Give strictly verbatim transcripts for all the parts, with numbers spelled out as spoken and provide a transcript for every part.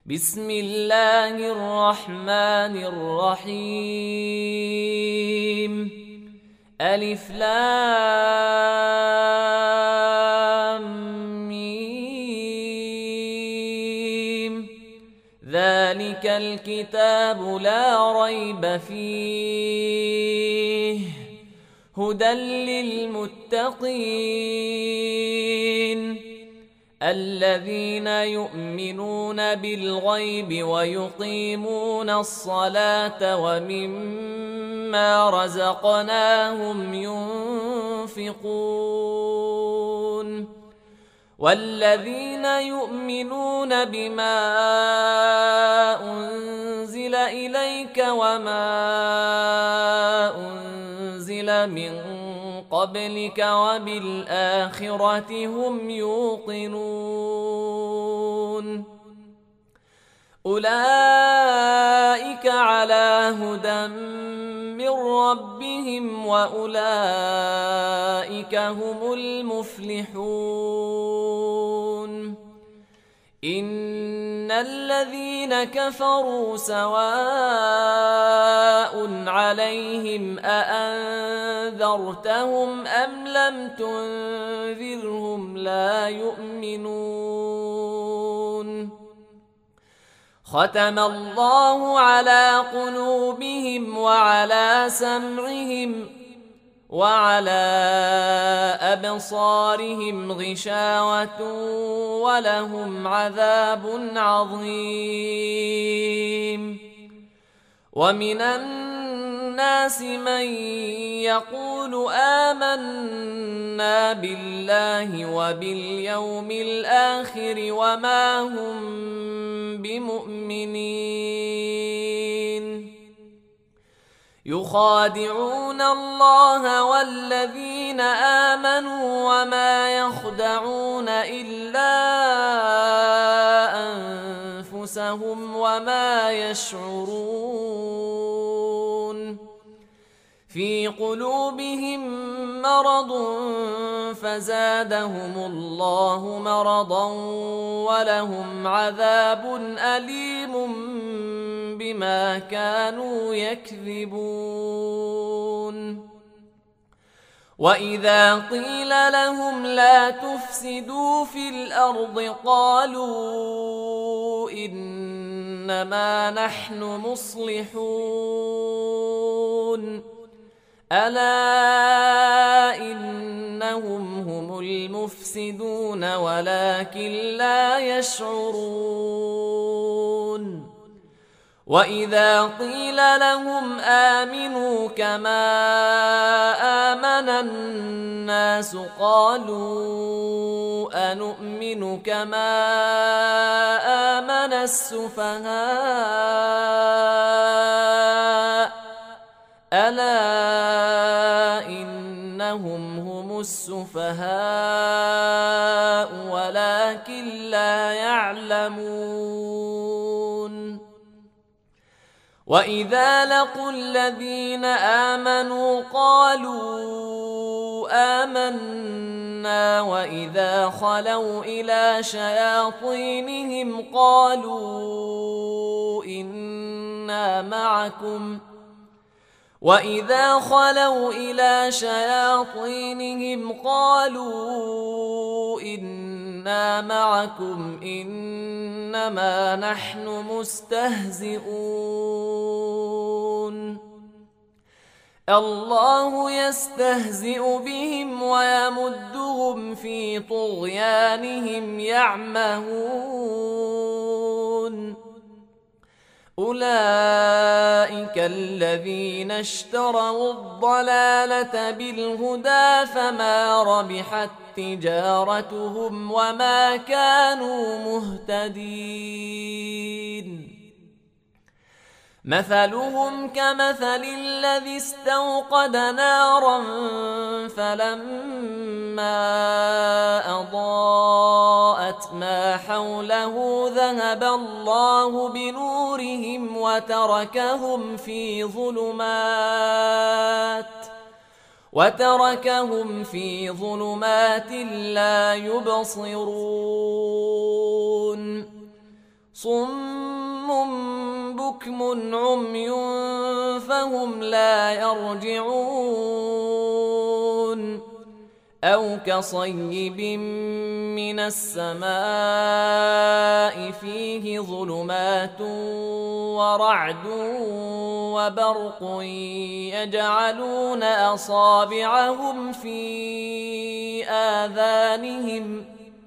بسم الله الرحمن الرحيم. ألف لام ميم. ذلك الكتاب لا ريب فيه هدى للمتقين الذين يؤمنون بالغيب ويقيمون الصلاة ومما رزقناهم ينفقون والذين يؤمنون بما أنزل إليك وما أنزل من قبلك وبالآخرة هم يوقنون أولئك على هدى من ربهم وأولئك هم المفلحون. إن الذين كفروا سواء عليهم أأنذرتهم أم لم تنذرهم لا يؤمنون. ختم الله على قلوبهم وعلى سمعهم وعلى أبصارهم غشاوة ولهم عذاب عظيم. ومن الناس من يقول آمنا بالله وباليوم الآخر وما هم بمؤمنين يخادعون الله والذين آمنوا وما يخدعون إلا أنفسهم وما يشعرون. في قلوبهم مرض فزادهم الله مرضا ولهم عذاب أليم بما كانوا يكذبون. وإذا قيل لهم لا تفسدوا في الأرض قالوا إنما نحن مصلحون ألا إنهم هم المفسدون ولكن لا يشعرون. وإذا قيل لهم آمنوا كما آمن الناس قالوا أنؤمن كما آمن السفهاء ألا إنهم هم السفهاء ولكن لا يعلمون. وإذا لقوا الذين آمنوا قالوا آمنا وإذا خلوا إلى شياطينهم قالوا إنا معكم وإذا خلوا إلى شياطينهم قالوا إنا معكم إنما نحن مستهزئون. الله يستهزئ بهم ويمدهم في طغيانهم يعمهون. أولئك الذين اشتروا الضلالة بالهدى فما ربحت تجارتهم وما كانوا مهتدين. مثلهم كمثل الذي استوقد نارا فلما أضاءت ما حوله ذهب الله بنورهم وتركهم في ظلمات وتركهم في ظلمات لا يبصرون. صم بكم عمي فهم لا يرجعون أو كصيب من السماء فيه ظلمات ورعد وبرق يجعلون أصابعهم في آذانهم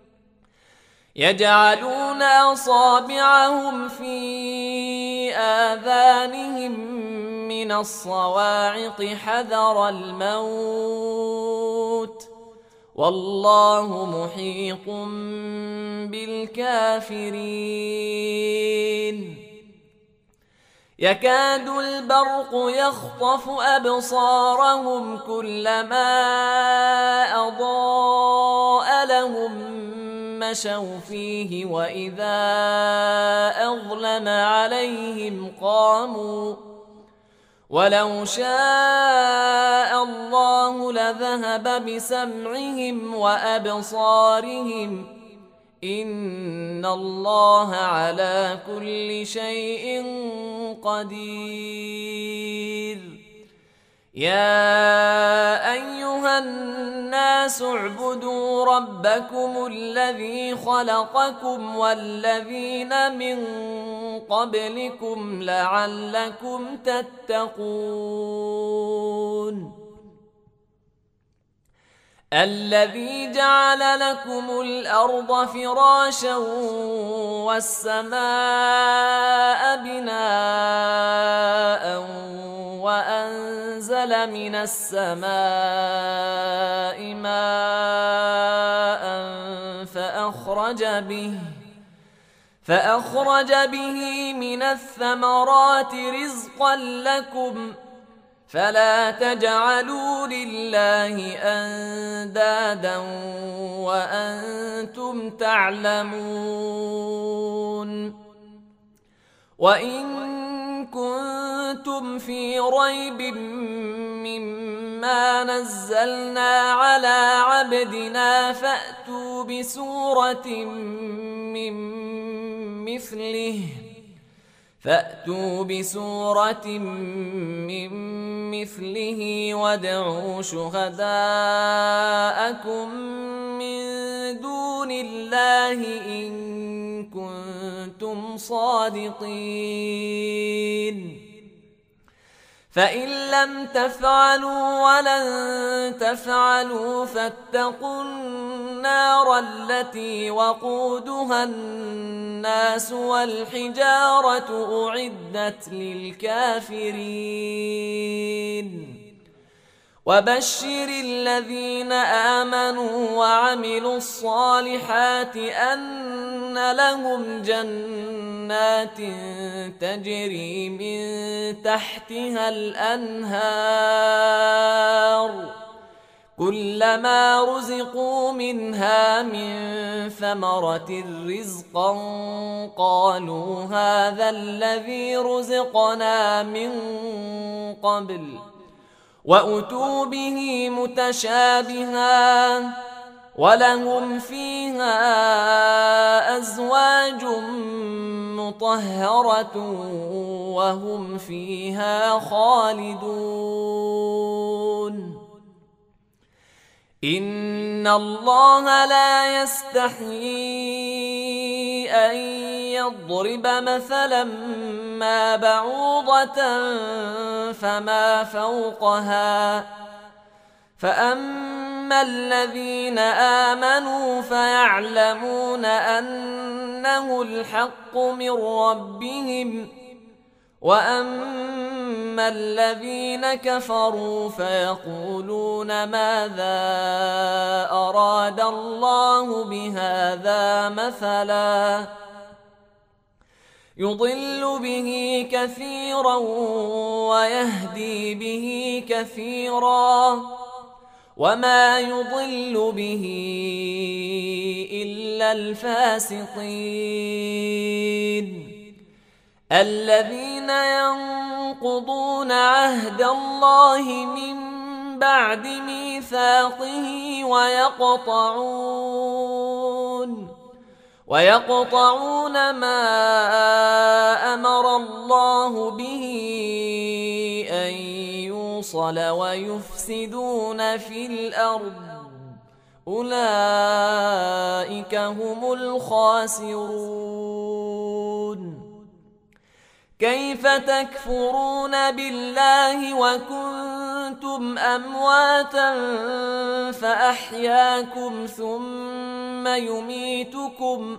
يجعلون أصابعهم في آذانهم من الصواعق حذر الموت والله محيط بالكافرين يكاد البرق يخطف أبصارهم كلما أضاء لهم مشوا فيه وإذا أظلم عليهم قاموا ولو شاء الله لذهب بسمعهم وأبصارهم إن الله على كل شيء قدير يا أيها الناس اعبدوا ربكم الذي خلقكم والذين من قبلكم لعلكم تتقون الذي جعل لكم الأرض فراشا والسماء بناء وأنزل من السماء ماء فأخرج به فأخرج به من الثمرات رزقا لكم فلا تجعلوا لله أندادا وأنتم تعلمون وإن كنتم في ريب مما نزلنا على عبدنا فأتوا بسورة من مثله فأتوا بسورة من مثله وادعوا شهداءكم من دون الله إن كنتم صادقين فإن لم تفعلوا ولن تفعلوا فاتقوا النار التي وقودها الناس والحجارة أعدت للكافرين وبشر الذين آمنوا وعملوا الصالحات أن لهم جنات تجري من تحتها الأنهار كلما رزقوا منها من ثمرة رزقا قالوا هذا الذي رزقنا من قبل وأتوا به متشابها ولهم فيها أزواج مطهرة وهم فيها خالدون إن الله لا يستحيي أن يضرب مثلا ما بعوضة فما فوقها فأما الذين آمنوا فيعلمون أنه الحق من ربهم وأما الذين كفروا فيقولون ماذا أراد الله بهذا مثلا يضل به كثيرا ويهدي به كثيرا وما يضل به إلا الفاسقين الذين ينقضون عهد الله من بعد ميثاقه ويقطعون ويقطعون ما أمر الله به أن يوصل ويفسدون في الأرض أولئك هم الخاسرون. كيف تكفرون بالله وكنتم أمواتا فأحياكم ثم يميتكم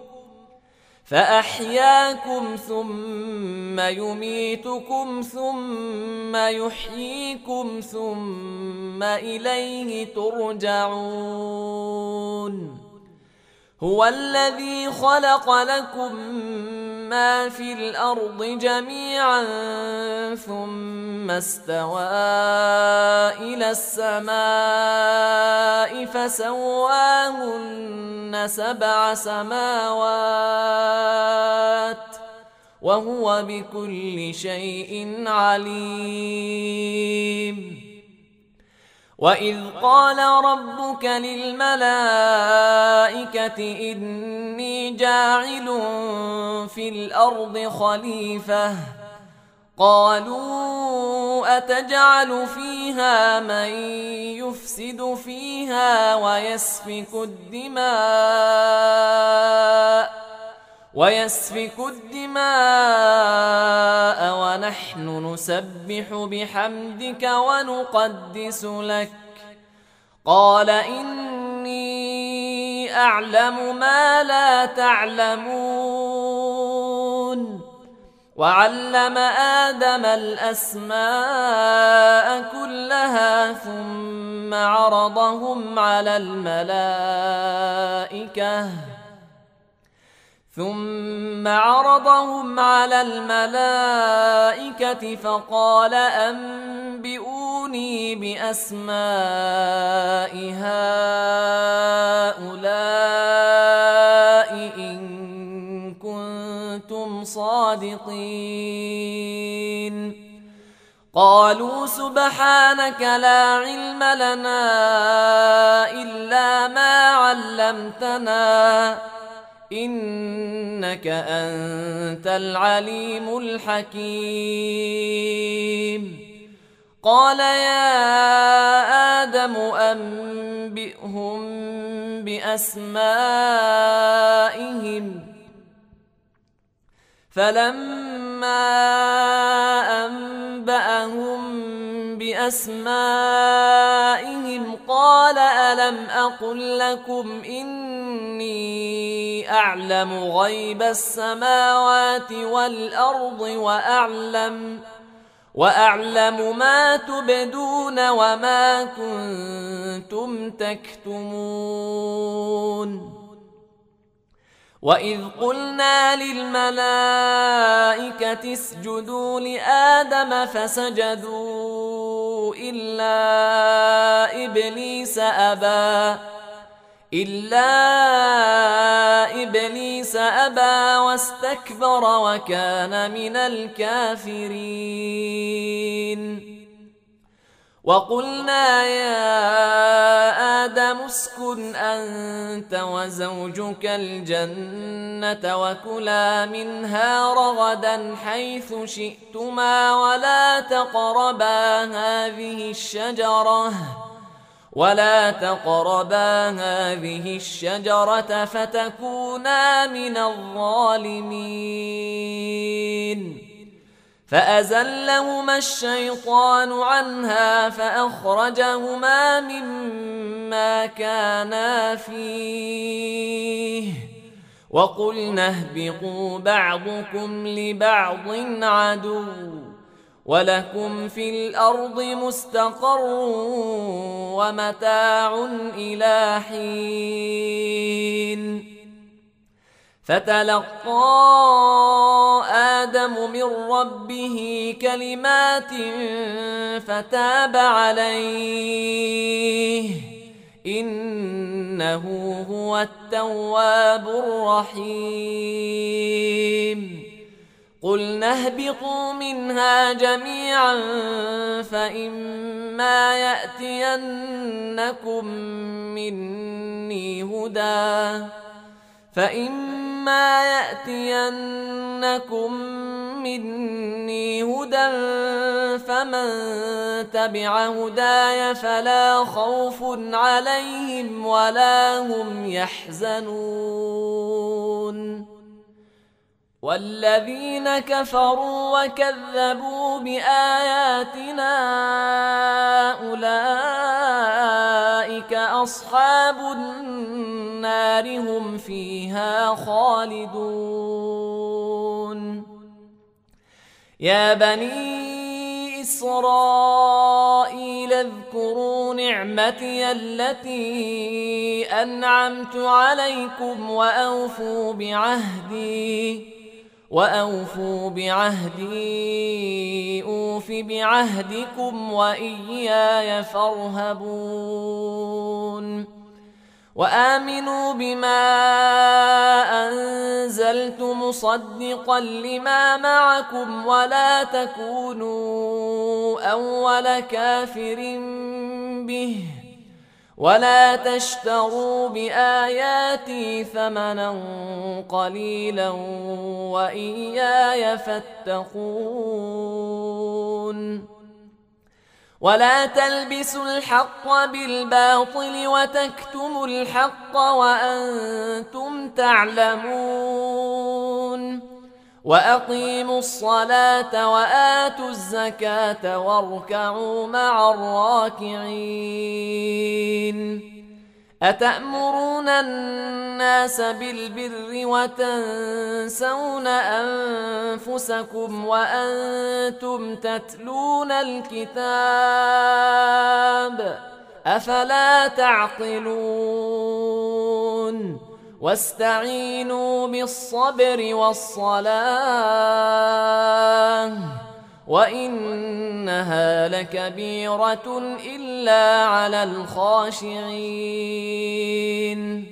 فأحياكم ثم يميتكم ثم يحييكم ثم إليه ترجعون. هو الذي خلق لكم ما في الأرض جميعا ثم استوى إلى السماء فسواهن سبع سماوات وهو بكل شيء عليم. وإذ قال ربك للملائكة إني جاعل في الأرض خليفة قالوا أتجعل فيها من يفسد فيها ويسفك الدماء ويسفك الدماء ونحن نسبح بحمدك ونقدس لك قال إني أعلم ما لا تعلمون. وعلم آدم الأسماء كلها ثم عرضهم على الملائكة ثم عرضهم على الملائكة فقال أنبئوني بأسماء هؤلاء إن كنتم صادقين. قالوا سبحانك لا علم لنا إلا ما علمتنا إنك أنت العليم الحكيم. قال يا آدم أنبئهم بأسمائهم فلما أنبأهم بأسمائهم قال ألم أقل لكم إني أعلم غيب السماوات والأرض وأعلم وأعلم ما تبدون وما كنتم تكتمون. وإذ قلنا للملائكة اسجدوا لآدم فسجدوا إلا إبليس أبى إلا إبليس أبى واستكبر وكان من الكافرين. وقلنا يا آدم اسكن أنت وزوجك الجنة وكلا منها رغدا حيث شئتما ولا تقربا هذه الشجرة ولا تقربا هذه الشجرة فتكونا من الظالمين. فأزلهما الشيطان عنها فأخرجهما مما كانا فيه وقلنا اهبطوا بعضكم لبعض عدو ولكم في الأرض مستقر ومتاع إلى حين. فتلقى آدم من ربه كلمات فتاب عليه إنه هو التواب الرحيم. قلنا اهبطوا منها جميعا فإما يأتينكم مني هدى فإما يأتينكم مني هدى فمن تبع هداي فلا خوف عليهم ولا هم يحزنون والذين كفروا وكذبوا بآياتنا أولئك أصحاب النار هم فيها خالدون يا بني إسرائيل اذكروا نعمتي التي أنعمت عليكم وأوفوا بعهدي وأوفوا بعهدي أوف بعهدكم وإياي فارهبون وآمنوا بما أنزلت مصدقا لما معكم ولا تكونوا أول كافر به ولا تشتروا بآياتي ثمنا قليلا وإياي فاتقون ولا تلبسوا الحق بالباطل وتكتموا الحق وأنتم تعلمون وأقيموا الصلاة وآتوا الزكاة واركعوا مع الراكعين أتأمرون الناس بالبر وتنسون أنفسكم وأنتم تتلون الكتاب أفلا تعقلون واستعينوا بالصبر والصلاة وإنها لكبيرة إلا على الخاشعين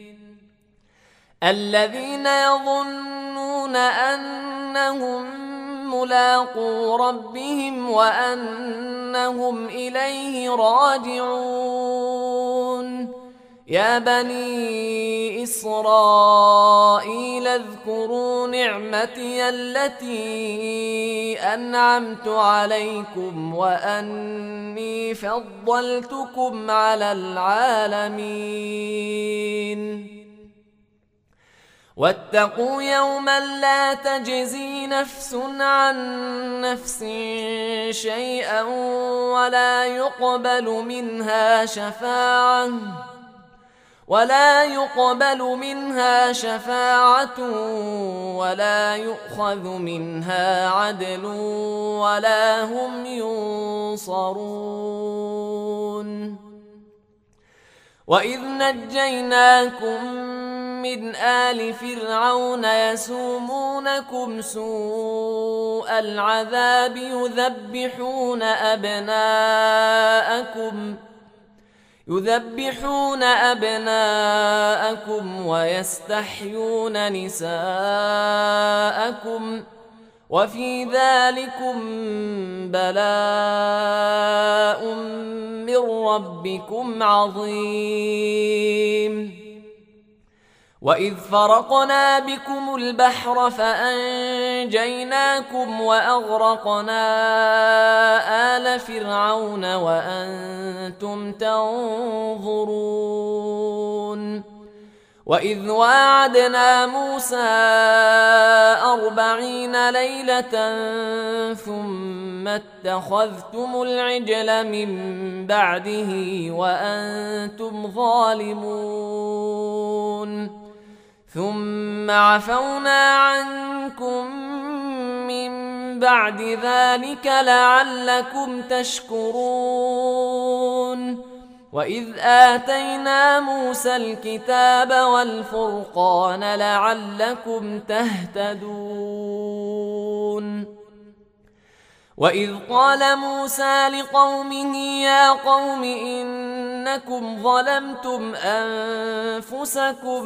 الذين يظنون أنهم ملاقو ربهم وأنهم إليه راجعون يا بني إسرائيل اذكروا نعمتي التي أنعمت عليكم وأني فضلتكم على العالمين واتقوا يوما لا تجزي نفس عن نفس شيئا ولا يقبل منها شفاعة ولا يقبل منها شفاعة ولا يؤخذ منها عدل ولا هم ينصرون وإذ نجيناكم من آل فرعون يسومونكم سوء العذاب يذبحون أبناءكم يذبحون أبناءكم ويستحيون نساءكم وفي ذلكم بلاء من ربكم عظيم وإذ فرقنا بكم البحر فأنجيناكم وأغرقنا آل فرعون وأنتم تنظرون وإذ واعدنا موسى أربعين ليلة ثم اتخذتم العجل من بعده وأنتم ظالمون ثم عفونا عنكم من بعد ذلك لعلكم تشكرون وإذ آتينا موسى الكتاب والفرقان لعلكم تهتدون وإذ قال موسى لقومه يا قوم إنكم ظلمتم أنفسكم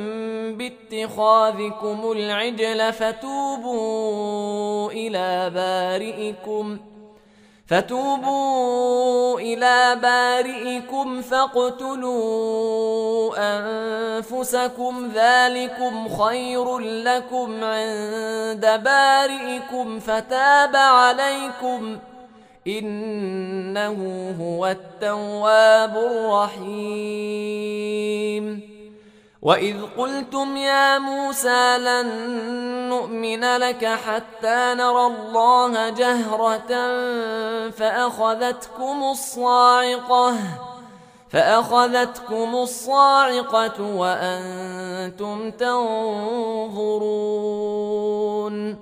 باتخاذكم العجل فتوبوا إلى بارئكم فتوبوا إلى بارئكم فاقتلوا أنفسكم ذلكم خير لكم عند بارئكم فتاب عليكم إنه هو التواب الرحيم. وإذ قلتم يا موسى لن نؤمن لك حتى نرى الله جهرة فأخذتكم الصاعقة فأخذتكم الصاعقة وأنتم تنظرون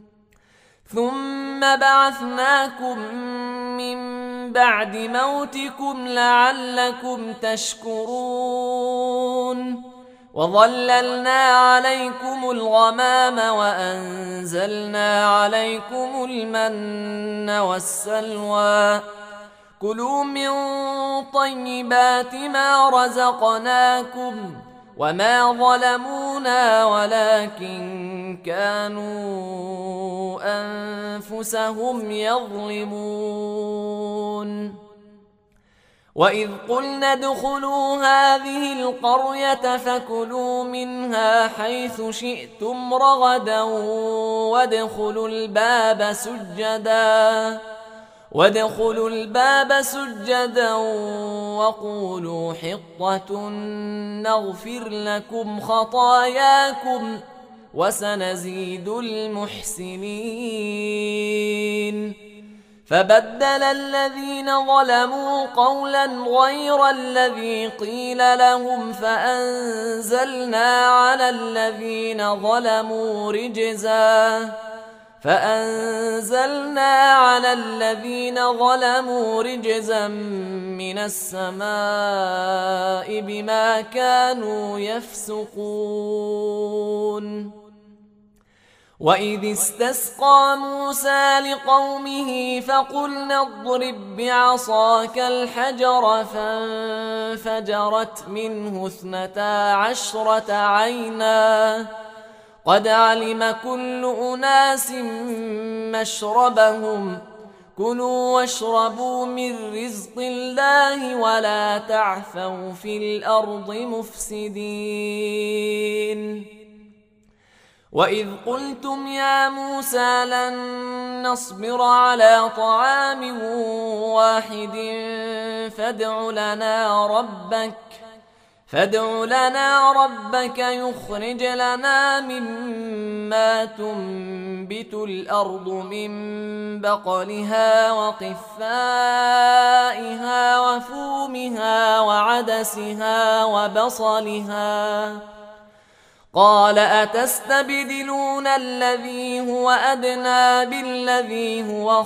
ثم بعثناكم من بعد موتكم لعلكم تشكرون وظللنا عليكم الغمام وأنزلنا عليكم المن والسلوى كلوا من طيبات ما رزقناكم وما ظلمونا ولكن كانوا أنفسهم يظلمون. وإذ قلنا ادخلوا هذه القرية فكلوا منها حيث شئتم رغدا وادخلوا الباب سجدا وادخلوا الباب سجدا وقولوا حطة نغفر لكم خطاياكم وسنزيد المحسنين. فبدل الذين ظلموا قولا غير الذي قيل لهم فأنزلنا على الذين ظلموا رجزا فأنزلنا على الذين ظلموا رجزا من السماء بما كانوا يفسقون. وإذ استسقى موسى لقومه فقلنا اضرب بعصاك الحجر فانفجرت منه اثنتا عشرة عينا قد علم كل أناس مشربهم كلوا واشربوا من رزق الله ولا تعثوا في الأرض مفسدين. وإذ قلتم يا موسى لن نصبر على طعام واحد فادع لنا ربك فادع لنا ربك يخرج لنا مما تنبت الأرض من بقلها وقثائها وفومها وعدسها وبصلها قال أتستبدلون الذي هو أدنى بالذي هو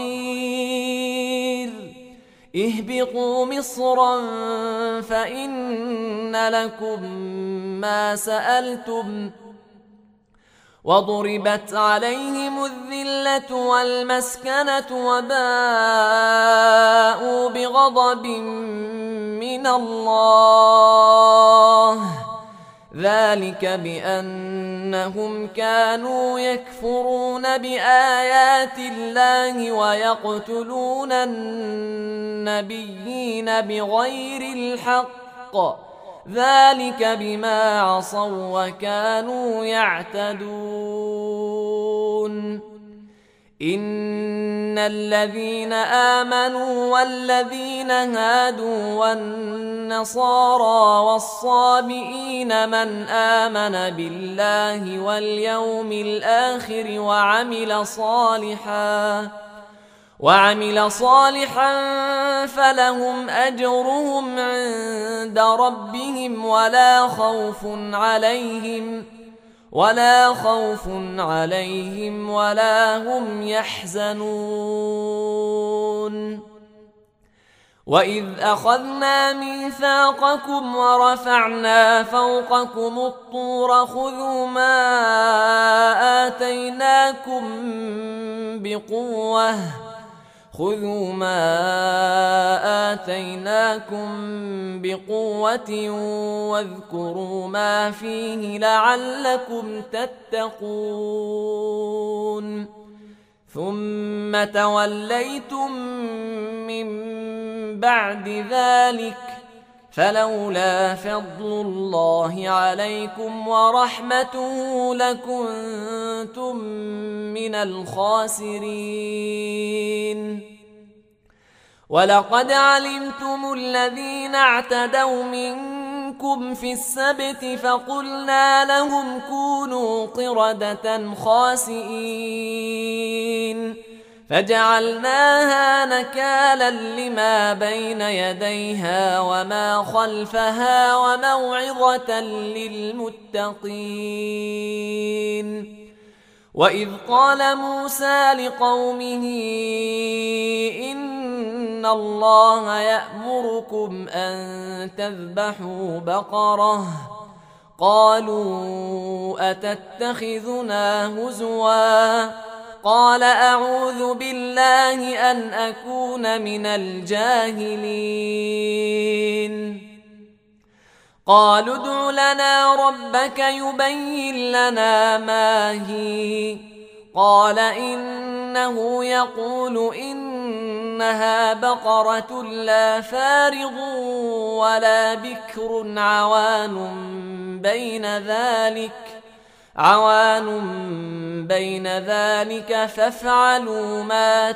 خير اهبطوا مصرا فإن لكم ما سألتم وضربت عليهم الذلة والمسكنة وباءوا بغضب من الله ذلك بأنهم كانوا يكفرون بآيات الله ويقتلون النبيين بغير الحق ذلك بما عصوا وكانوا يعتدون. إن الذين آمنوا والذين هادوا والنصارى والصابئين من آمن بالله واليوم الآخر وعمل صالحا وعمل صالحا فلهم أجرهم عند ربهم ولا خوف عليهم ولا خوف عليهم ولا هم يحزنون. وإذ أخذنا ميثاقكم ورفعنا فوقكم الطور خذوا ما آتيناكم بقوة خذوا ما آتيناكم بقوة واذكروا ما فيه لعلكم تتقون. ثم توليتم بعد ذلك فلولا فضل الله عليكم ورحمته لكنتم من الخاسرين. ولقد علمتم الذين اعتدوا منكم في السبت فقلنا لهم كونوا قردة خاسئين فجعلناها نكالا لما بين يديها وما خلفها وموعظة للمتقين. وإذ قال موسى لقومه إن الله يأمركم أن تذبحوا بقرة قالوا أتتخذنا هزوا قال أعوذ بالله أن أكون من الجاهلين. قالوا ادع لنا ربك يبين لنا ما هي قال إنه يقول إنها بقرة لا فارض ولا بكر عوان بين ذلك عوان بين ذلك فافعلوا ما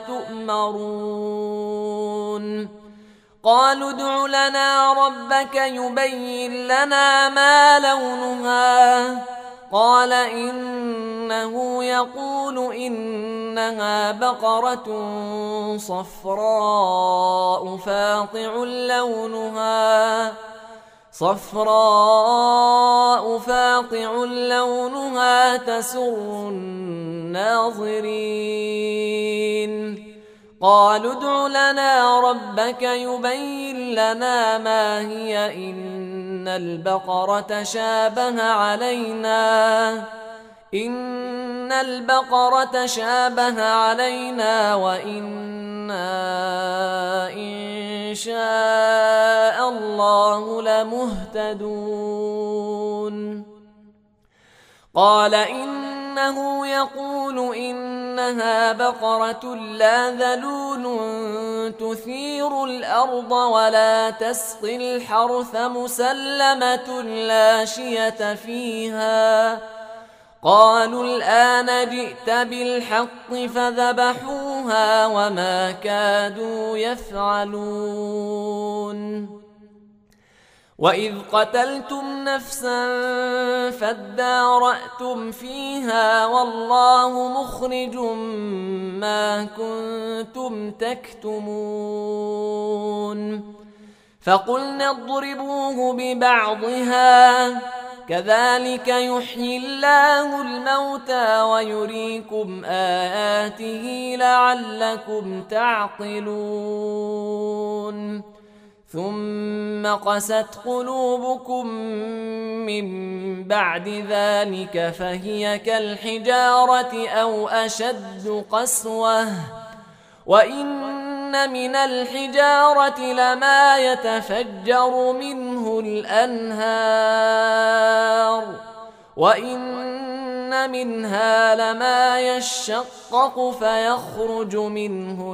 تؤمرون. قالوا ادع لنا ربك يبين لنا ما لونها قال إنه يقول إنها بقرة صفراء فاقع لونها صفراء فاقع لونها تسر الناظرين. قالوا ادع لنا ربك يبين لنا ما هي إن البقرة شابه علينا إن البقرة شابه علينا وإنا إن شاء الله لمهتدون. قال إنه يقول إنها بقرة لا ذلول تثير الأرض ولا تسقي الحرث مسلمة لا شية فيها. قالوا الآن جئت بالحق فذبحوها وما كادوا يفعلون. وإذ قتلتم نفسا فادارأتم فيها والله مخرج ما كنتم تكتمون. فقلنا اضربوه ببعضها كذلك يحيي الله الموتى ويريكم آياته لعلكم تعقلون. ثم قست قلوبكم من بعد ذلك فهي كالحجارة أو أشد قسوة وإن من الحجارة لما يتفجر منه الأنهار وإن منها لما يشقق فيخرج منه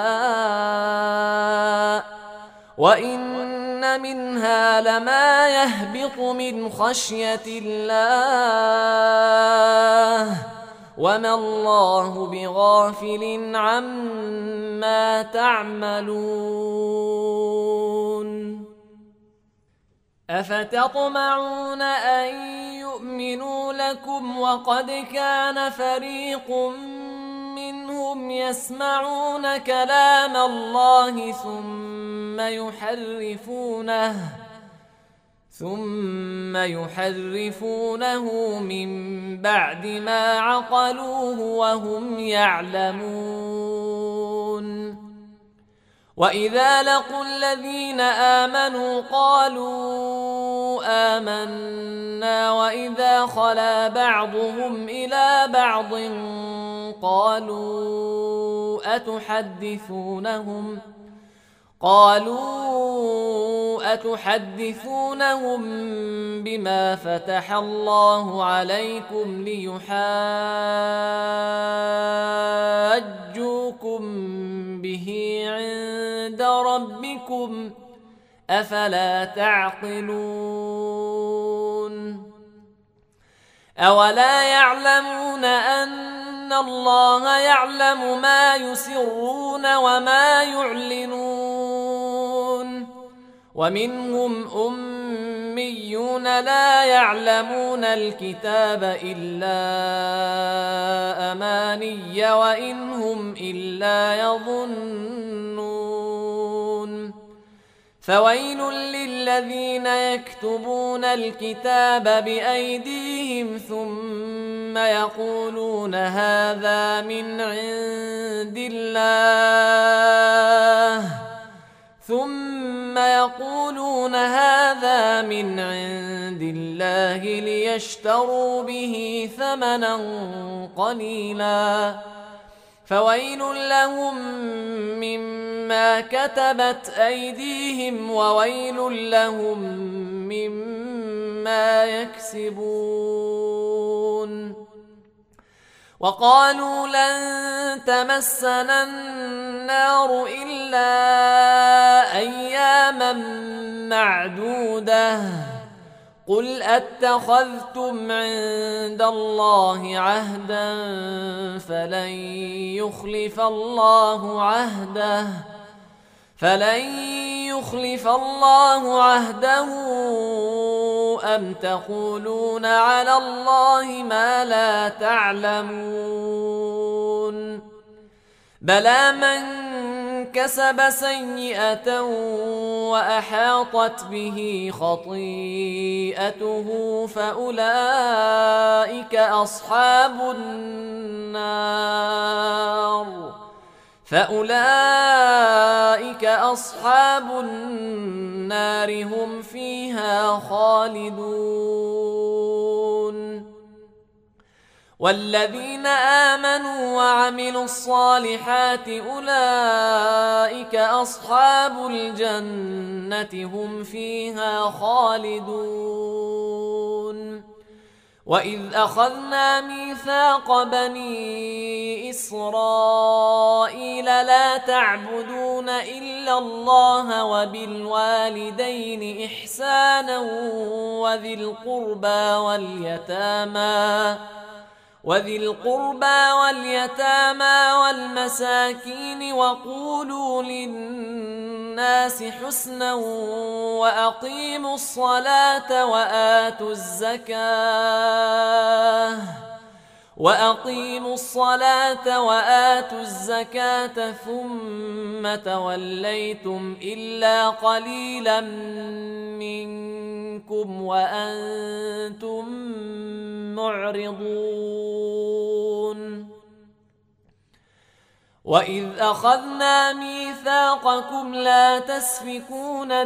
الماء وإن منها لما يهبط من خشية الله وما الله بغافل عما تعملون. أفتطمعون أن يؤمنوا لكم وقد كان فريق منهم يسمعون كلام الله ثم يحرفونه ثم يحرفونه من بعد ما عقلوه وهم يعلمون. وإذا لقوا الذين آمنوا قالوا آمنا وإذا خلا بعضهم إلى بعض قالوا أتحدثونهم قالوا أتحدثونهم بما فتح الله عليكم ليحاجوكم به عند ربكم ربكم أفلا تعقلون أولا يعلمون أن الله يعلم ما يسرون وما يعلنون ومنهم أميون لا يعلمون الكتاب إلا أماني وإن هم إلا يظنون فويل للذين يكتبون الكتاب بأيديهم ثم يقولون هذا من عند الله ثم يقولون هذا من عند الله ليشتروا به ثمنا قليلا فويل لهم مما كتبت أيديهم وويل لهم مما يكسبون وقالوا لن تمسنا النار إلا أياما معدودة قل أتخذتم عند الله عهدا فلن يخلف الله عهده فلن يخلف الله عهده أم تقولون على الله ما لا تعلمون بلى من كسب سيئة وأحاطت به خطيئته فأولئك أصحاب النار فأولئك أصحاب النار هم فيها خالدون والذين آمنوا وعملوا الصالحات أولئك أصحاب الجنة هم فيها خالدون وإذ أخذنا ميثاق بني إسرائيل لا تعبدون إلا الله وبالوالدين إحسانا وذي القربى واليتامى وذي القربى واليتامى والمساكين وقولوا للناس حسنا وأقيموا الصلاة وآتوا الزكاة وأقيموا الصلاة وآتوا الزكاة ثم توليتم إلا قليلا منكم وأنتم معرضون وإذ أخذنا ميثاقكم لا تسفكون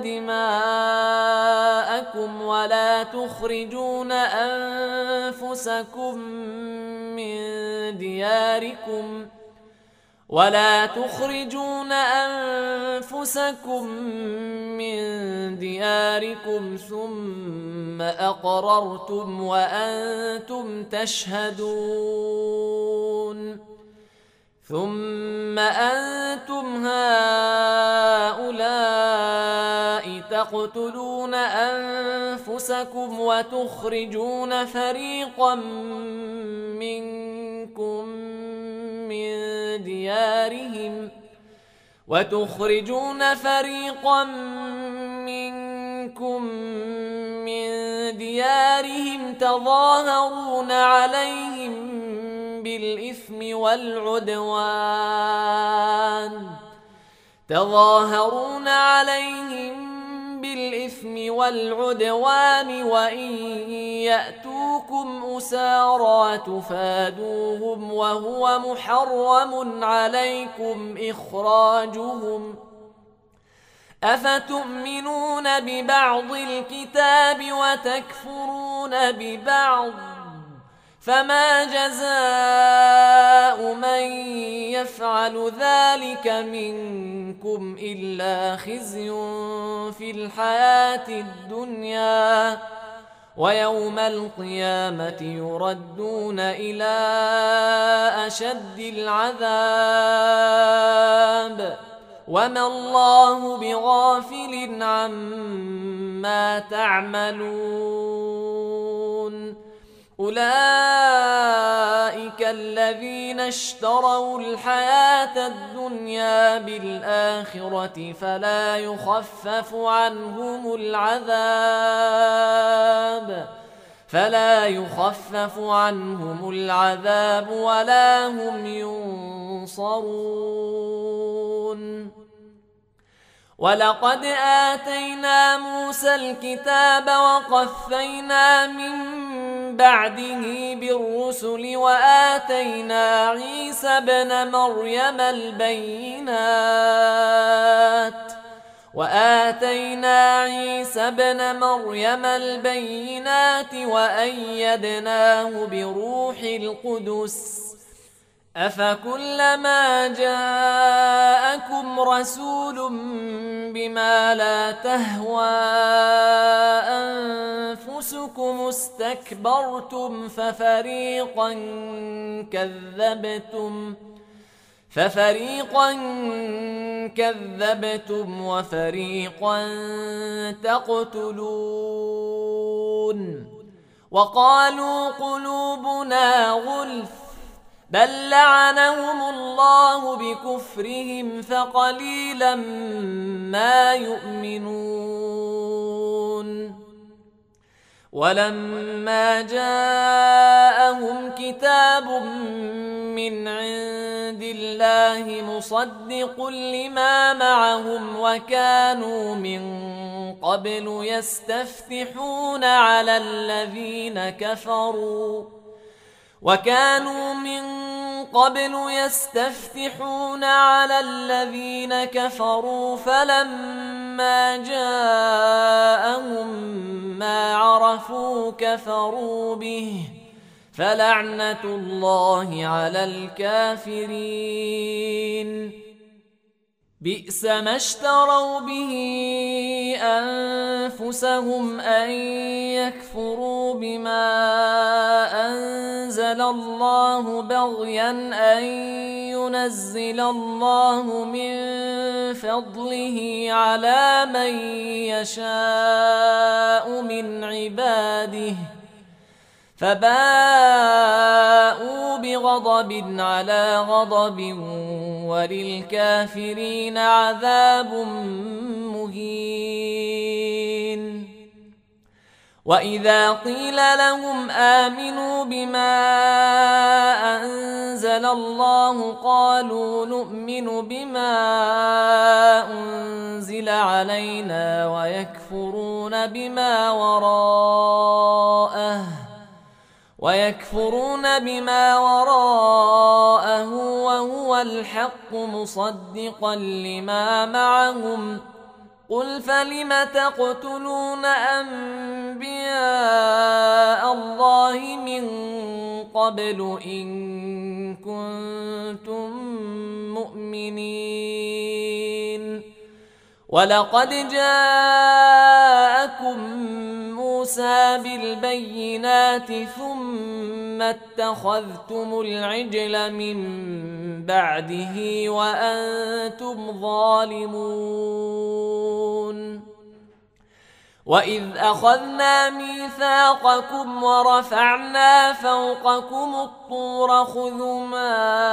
دماءكم ولا تخرجون أنفسكم من دياركم ولا تخرجون أنفسكم من دياركم ثم أقررتم وأنتم تشهدون ثم أنتم هؤلاء تقتلون أنفسكم وتخرجون فريقا منكم من ديارهم وتخرجون فريقا منكم من ديارهم تظاهرون عليهم بالإثم والعدوان تظاهرون عليهم بالإثم والعدوان وإن يأتوكم أسارى تفادوهم وهو محرم عليكم إخراجهم أفتؤمنون ببعض الكتاب وتكفرون ببعض فما جزاء من يفعل ذلك منكم إلا خزي في الحياة الدنيا ويوم القيامة يردون إلى أشد العذاب وما الله بغافل عما تعملون أولئك الذين اشتروا الحياة الدنيا بالآخرة فلا يخفف عنهم العذاب فلا يخفف عنهم العذاب ولا هم ينصرون ولقد آتينا موسى الكتاب وقفينا من بعده بالرسل وآتينا عيسى ابن مريم البينات وآتينا عيسى ابن مريم البينات وأيدناه بروح القدس أفكلما جاءكم رسول بما لا تهوى أنفسكم استكبرتم ففريقا كذبتم ففريقا كذبتم وفريقا تقتلون وقالوا قلوبنا غلف بل لعنهم الله بكفرهم فقليلا ما يؤمنون ولما جاءهم كتاب من عند الله مصدق لما معهم وكانوا من قبل يستفتحون على الذين كفروا وكانوا من قبل يستفتحون على الذين كفروا فلما جاءهم ما عرفوا كفروا به فلعنة الله على الكافرين بئس ما اشتروا به أنفسهم أن يكفروا بما أنزل الله بغيا أن ينزل الله من فضله على من يشاء من عباده فباءوا بغضب على غضب وللكافرين عذاب مهين وإذا قيل لهم آمنوا بما أنزل الله قالوا نؤمن بما أنزل علينا ويكفرون بما وراءه ويكفرون بما وراءه وهو الحق مصدقا لما معهم قل فلم تقتلون أنبياء الله من قبل إن كنتم مؤمنين ولقد جاءكم موسى بالبينات ثم اتخذتم العجل من بعده وأنتم ظالمون وإذ أخذنا ميثاقكم ورفعنا فوقكم الطور خذوا ما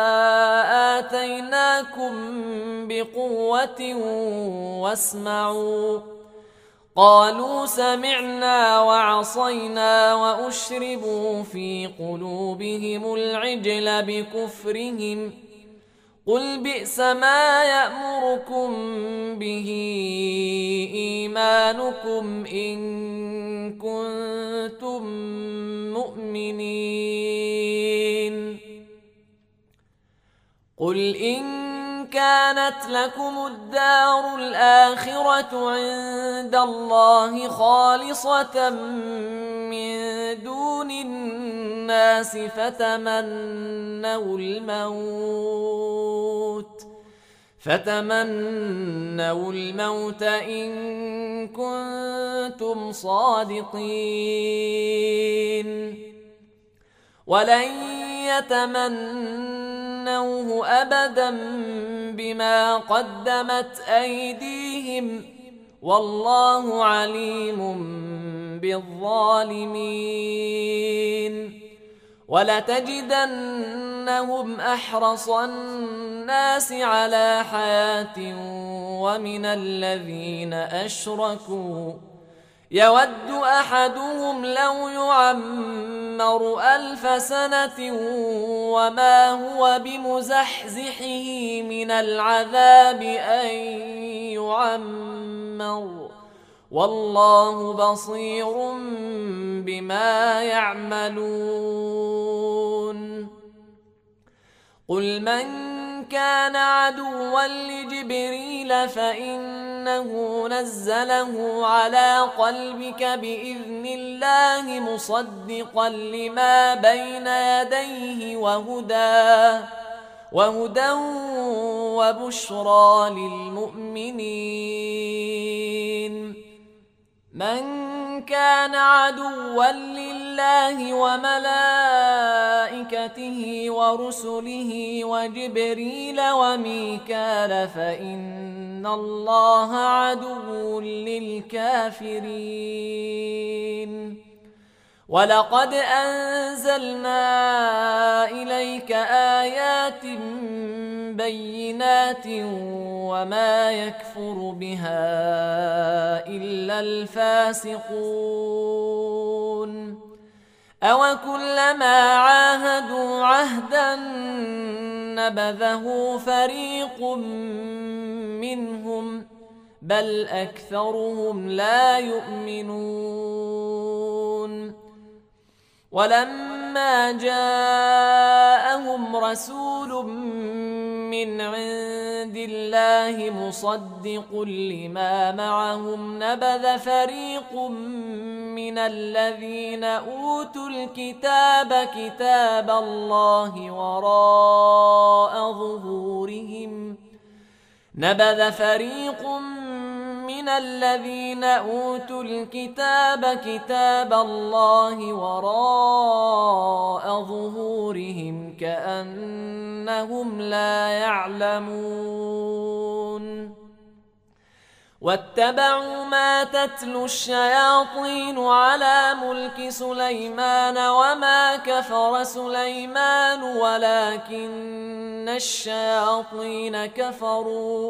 آتيناكم بقوة واسمعوا قالوا سمعنا وعصينا وأشربوا في قلوبهم العجل بكفرهم قل بئس ما يأمركم به إيمانكم إن كنتم مؤمنين قل إن كانت لكم الدار الآخرة عند الله خالصة من دون الناس فتمنوا الموت فتمنوا الموت إن كنتم صادقين ولن يتمنوا يتمنوه أبدا بما قدمت أيديهم والله عليم بالظالمين. ولتجدنهم أحرص الناس على حياة ومن الذين أشركوا يود أحدهم لو يعمر ألف سنة وما هو بمزحزحه من العذاب أن يعمر والله بصير بما يعملون. قل من كان عدوا لجبريل فإنه نزله على قلبك بإذن الله مصدقا لما بين يديه وهدى وهدى وبشرى للمؤمنين. من كان عدوا لله وملائكته ورسله وجبريل وميكال فإن الله عدو للكافرين. ولقد أنزلنا إليك آيات بينات وما يكفر بها إلا الفاسقون. أوكلما عاهدوا عهدا نبذه فريق منهم بل أكثرهم لا يؤمنون. ولما جاءهم رسول من عند الله مصدق لما معهم نبذ فريق من الذين أوتوا الكتاب كتاب الله وراء ظهورهم نبذ فريق من الذين أوتوا الكتاب كتاب الله وراء ظهورهم كأنهم لا يعلمون. واتبعوا ما تتلو الشياطين على ملك سليمان وما كفر سليمان ولكن الشياطين كفروا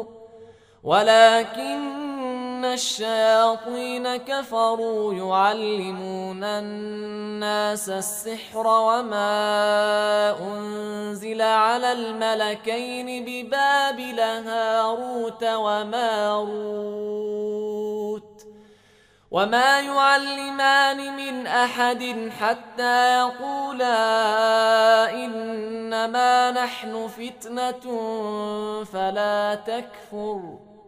ولكن الشياطين كفروا يعلمون الناس السحر وما أنزل على الملكين ببابل هاروت وماروت وما يعلمان من أحد حتى يقولا إنما نحن فتنة فلا تكفر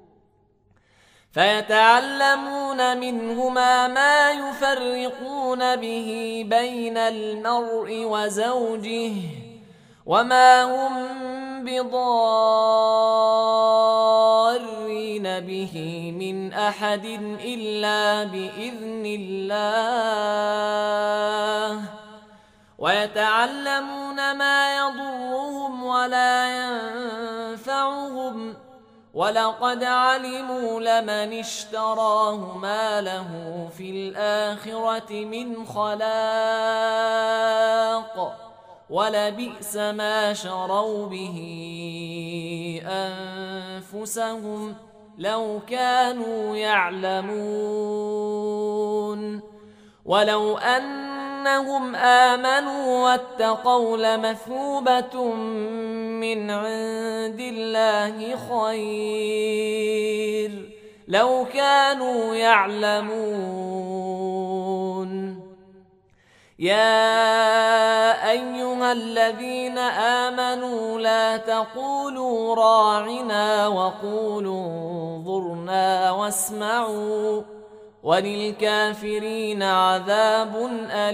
فيتعلمون منهما ما يفرقون به بين المرء وزوجه وما هم بضارين به من أحد إلا بإذن الله ويتعلمون ما يضرهم ولا ينفعهم ولقد علموا لمن اشتراه ما له في الآخرة من خلاق ولبئس ما شروا به أنفسهم لو كانوا يعلمون. ولو أنهم آمنوا واتقوا لمثوبة من عند الله خير لو كانوا يعلمون. يا أيها الذين آمنوا لا تقولوا راعنا وقولوا انظرنا واسمعوا وللكافرين عذاب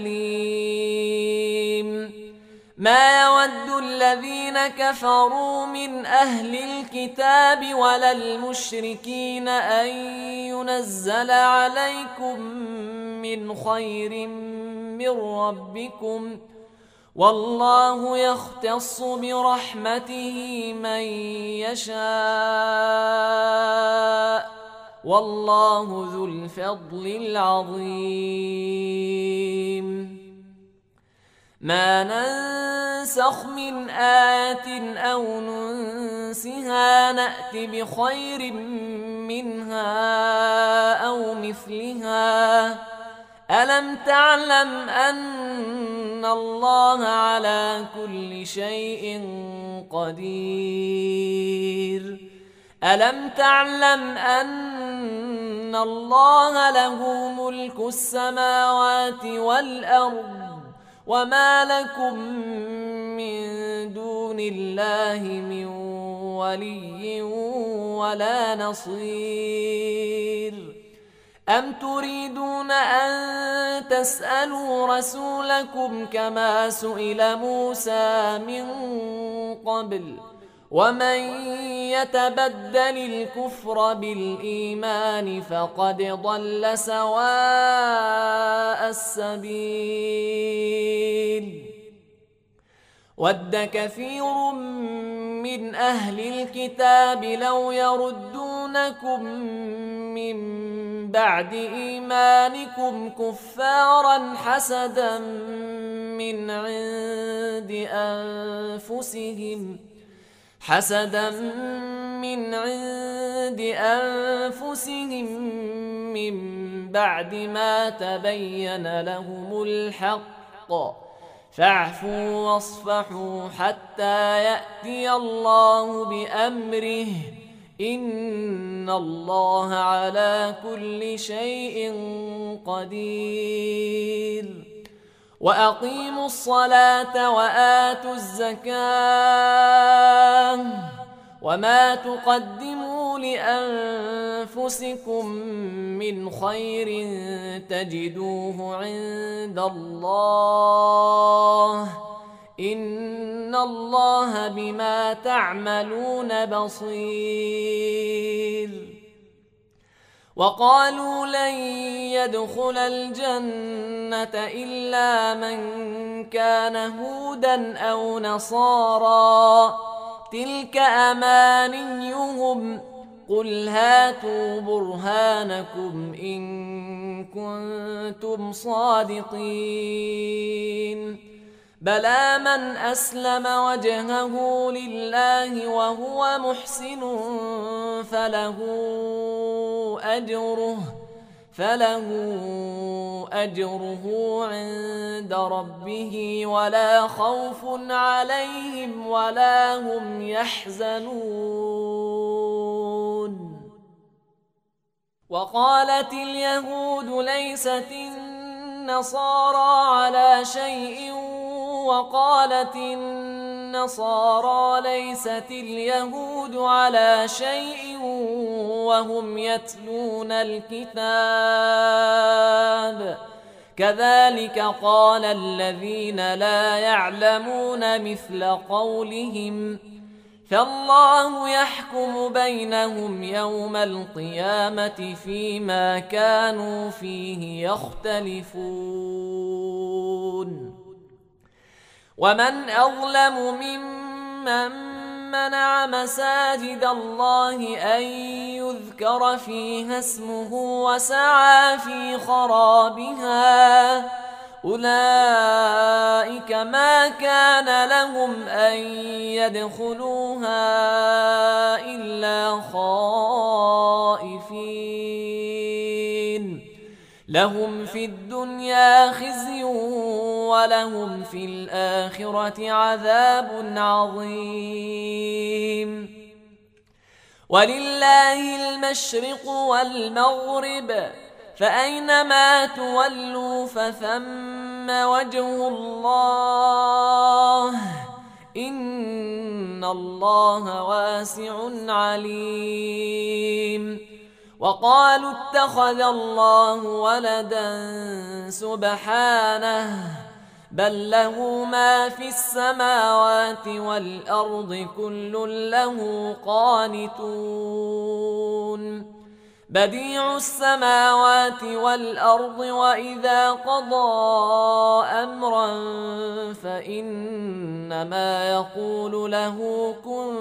أليم. ما يود الذين كفروا من أهل الكتاب ولا المشركين أن ينزل عليكم من خير من ربكم والله يختص برحمته من يشاء والله ذو الفضل العظيم ما ننسخ من آية أو ننسها نأت بخير منها أو مثلها ألم تعلم أن الله على كل شيء قدير ألم تعلم أن الله له ملك السماوات والأرض وما لكم من دون الله من ولي ولا نصير أم تريدون أن تسألوا رسولكم كما سئل موسى من قبل ومن يتبدل الكفر بالإيمان فقد ضل سواء السبيل ود كثير من أهل الكتاب لو يردونكم من بعد إيمانكم كفارا حسدا من عند أنفسهم حسدا من عند أنفسهم من بعد ما تبين لهم الحق فاعفوا واصفحوا حتى يأتي الله بأمره إن الله على كل شيء قدير وأقيموا الصلاة وآتوا الزكاة وما تقدموا لأنفسكم من خير تجدوه عند الله إن الله بما تعملون بصير وقالوا لن يدخل الجنة إلا من كان هودا أو نصارى تلك أمانيهم قل هاتوا برهانكم إن كنتم صادقين بلى من أسلم وجهه لله وهو محسن فله أجره فله أجره عند ربه ولا خوف عليهم ولا هم يحزنون وقالت اليهود ليست النصارى على شيء وقالت النصارى ليست اليهود على شيء وهم يتلون الكتاب كذلك قال الذين لا يعلمون مثل قولهم فالله يحكم بينهم يوم القيامة فيما كانوا فيه يختلفون ومن أظلم ممن منع مساجد الله أن يذكر فيها اسمه وسعى في خرابها أولئك ما كان لهم أن يدخلوها إلا خائفين لهم في الدنيا خزي ولهم في الآخرة عذاب عظيم ولله المشرق والمغرب فأينما تولوا فثم وجه الله إن الله واسع عليم وقالوا اتخذ الله ولدا سبحانه بل له ما في السماوات والأرض كل له قانتون بديع السماوات والأرض وإذا قضى أمرا فإنما يقول له كن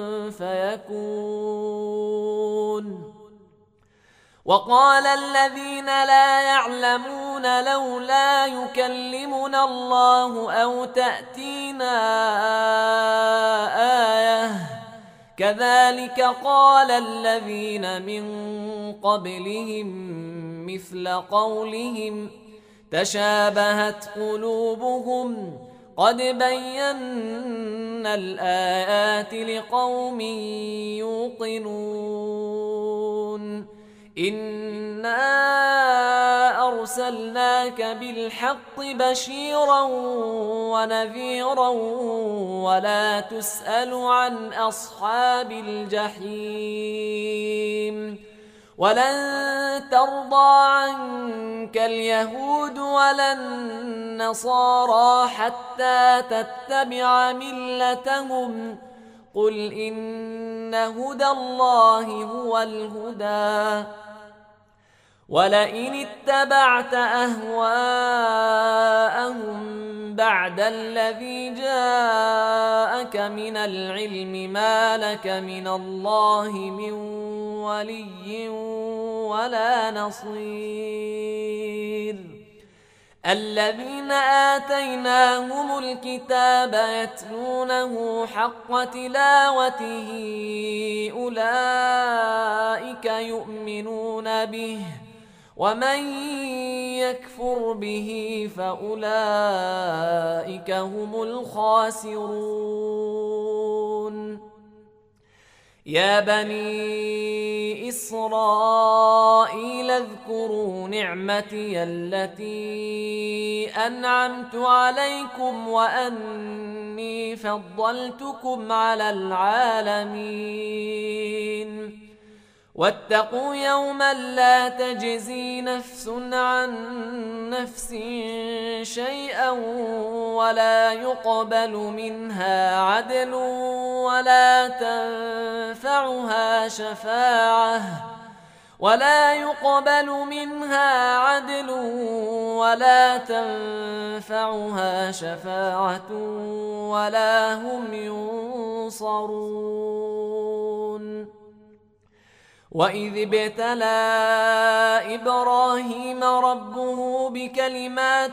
فيكون. وقال الذين لا يعلمون لولا يكلمنا الله أو تأتينا آية كذلك قال الذين من قبلهم مثل قولهم تشابهت قلوبهم قد بينا الآيات لقوم يوقنون إنا أرسلناك بالحق بشيرا ونذيرا ولا تسأل عن أصحاب الجحيم ولن ترضى عنك اليهود ولا النصارى حتى تتبع ملتهم قل إن هدى الله هو الهدى ولئن اتبعت أهواءهم بعد الذي جاءك من العلم ما لك من الله من ولي ولا نصير. الذين آتيناهم الكتاب يتلونه حق تلاوته أولئك يؤمنون به ومن يكفر به فأولئك هم الخاسرون. يا بني إسرائيل اذكروا نعمتي التي أنعمت عليكم وأني فضلتكم على العالمين واتقوا يوما لا تجزي نفس عن نفس شيئا ولا يقبل منها عدل ولا تنفعها شفاعة ولا يقبل منها عدل ولا تنفعها شفاعة ولا هم ينصرون. وإذ ابتلى إبراهيم ربه بكلمات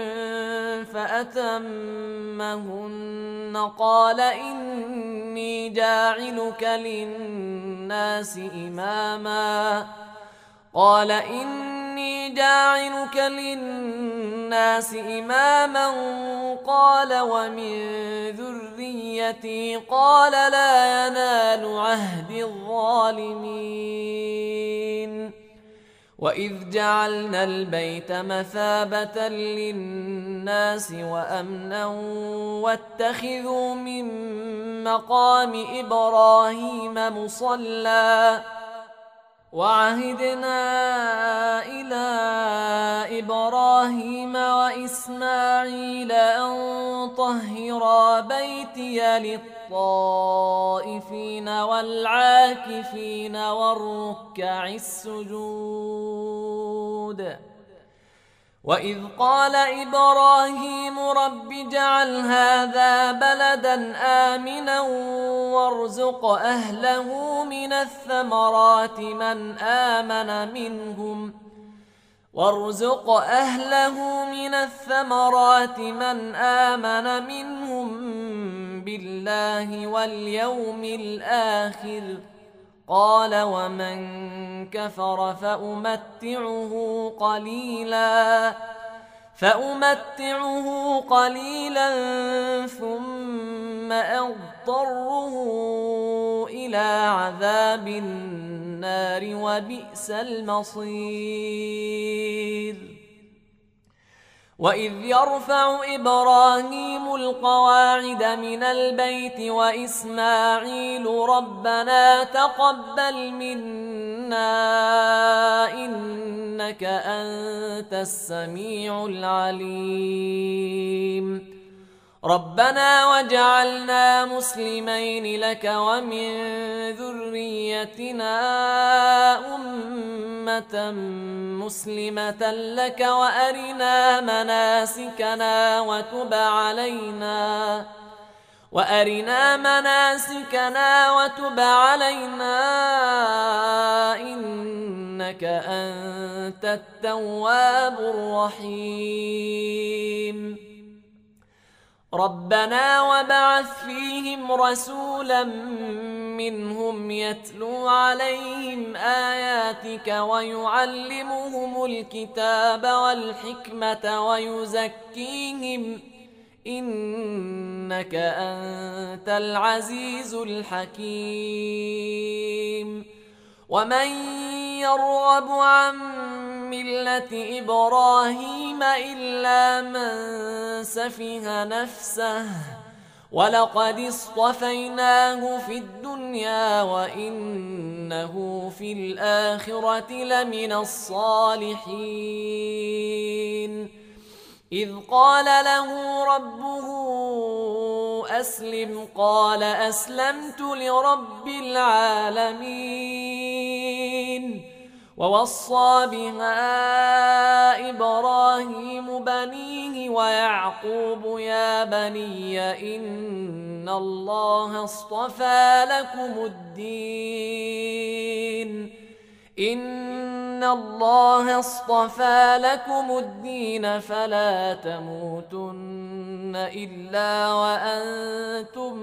فأتمهن قال إني جاعلك للناس إماما قال إني جاعلك للناس إماما قال ومن ذريتي قال لا ينال عهد الظالمين. وإذ جعلنا البيت مثابة للناس وأمنا واتخذوا من مقام إبراهيم مصلى وعهدنا إلى إبراهيم وإسماعيل أن طهرا بيتي للطائفين والعاكفين والركع السجود. وإذ قال إبراهيم رب اجعل هذا بلدا آمنا وارزق أهله من الثمرات من آمن منهم وارزق أهله من الثمرات من آمن منهم بالله واليوم الآخر قال ومن كفر فأمتعه قليلا فأمتعه قليلا ثم أضطره إلى عذاب النار وبئس المصير. وإذ يرفع إبراهيم القواعد من البيت وإسماعيل ربنا تقبل منا إنك أنت السميع العليم ربنا واجعلنا مسلمين لك ومن ذريتنا أمة مسلمة لك وأرنا مناسكنا وتب علينا وأرنا مناسكنا وتب علينا إنك أنت التواب الرحيم ربنا وابعث فيهم رسولا منهم يتلو عليهم آياتك ويعلمهم الكتاب والحكمة ويزكيهم إنك أنت العزيز الحكيم ومن يرغب عن ملة إبراهيم إلا من سفه نفسه ولقد اصطفيناه في الدنيا وإنه في الآخرة لمن الصالحين إذ قال له ربه أسلم قال أسلمت لرب العالمين ووصى بها إبراهيم بنيه ويعقوب يا بني إن الله اصطفى لكم الدين إن الله اصطفى لكم الدين فلا تموتن إلا وأنتم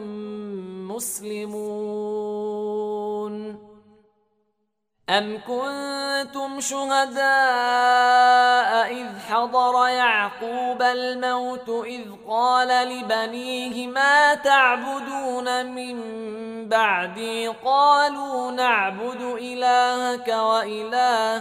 مسلمون أم كنتم شهداء إذ حضر يعقوب الموت إذ قال لبنيه ما تعبدون من بعدي قالوا نعبد إلهك وإله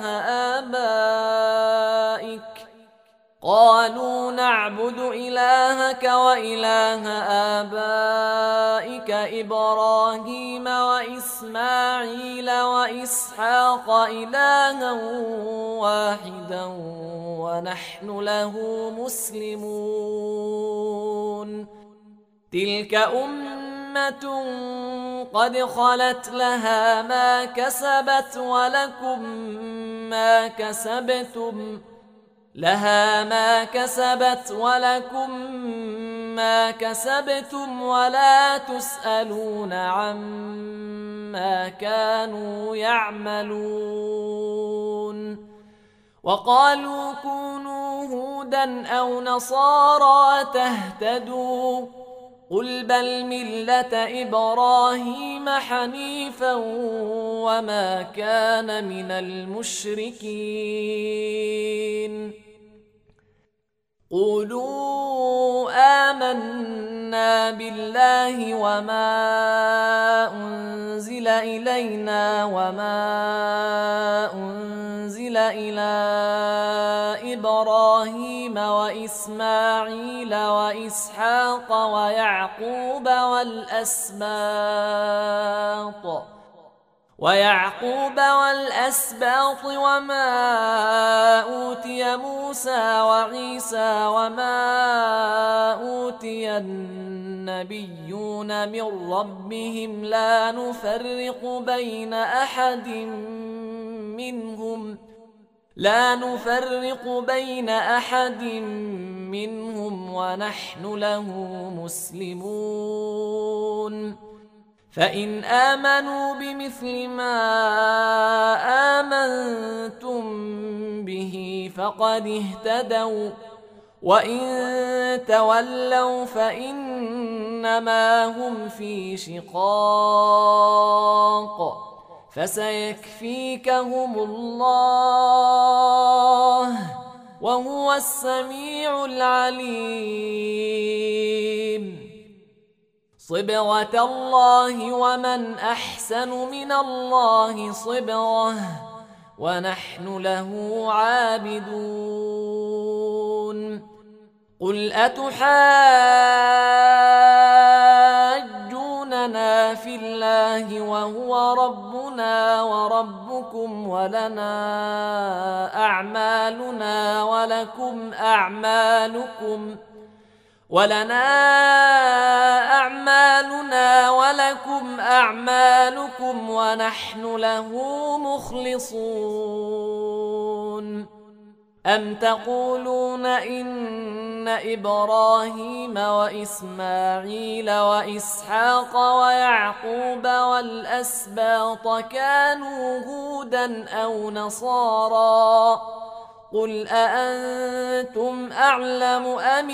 آبائك قالوا نعبد إلهك وإله آبائك إبراهيم وإسماعيل وإسحاق إلها واحدا ونحن له مسلمون تلك أمة قد خلت لها ما كسبت ولكم ما كسبتم لها ما كسبت ولكم ما كسبتم ولا تسألون عما كانوا يعملون وقالوا كونوا هودا أو نصارى تهتدوا قل بل ملة إبراهيم حنيفا وما كان من المشركين قولوا آمنا بالله وما أنزل إلينا وما أنزل إلى إبراهيم وإسماعيل وإسحاق ويعقوب والأسباط ويعقوب والأسباط وما أوتي موسى وعيسى وما أوتي النبيون من ربهم لا نفرق بين أحد منهم لا نفرق بين أحد منهم ونحن له مسلمون فإن آمنوا بمثل ما آمنتم به فقد اهتدوا وإن تولوا فإنما هم في شقاق فسيكفيكهم الله وهو السميع العليم صبغة الله ومن أحسن من الله صبغة ونحن له عابدون قل أتحاجوننا في الله وهو ربنا وربكم ولنا أعمالنا ولكم أعمالكم ولنا أعمالنا ولكم أعمالكم ونحن له مخلصون. أم تقولون إن إبراهيم وإسماعيل وإسحاق ويعقوب والأسباط كانوا هودا أو نصارى؟ قل أأنتم أعلم أم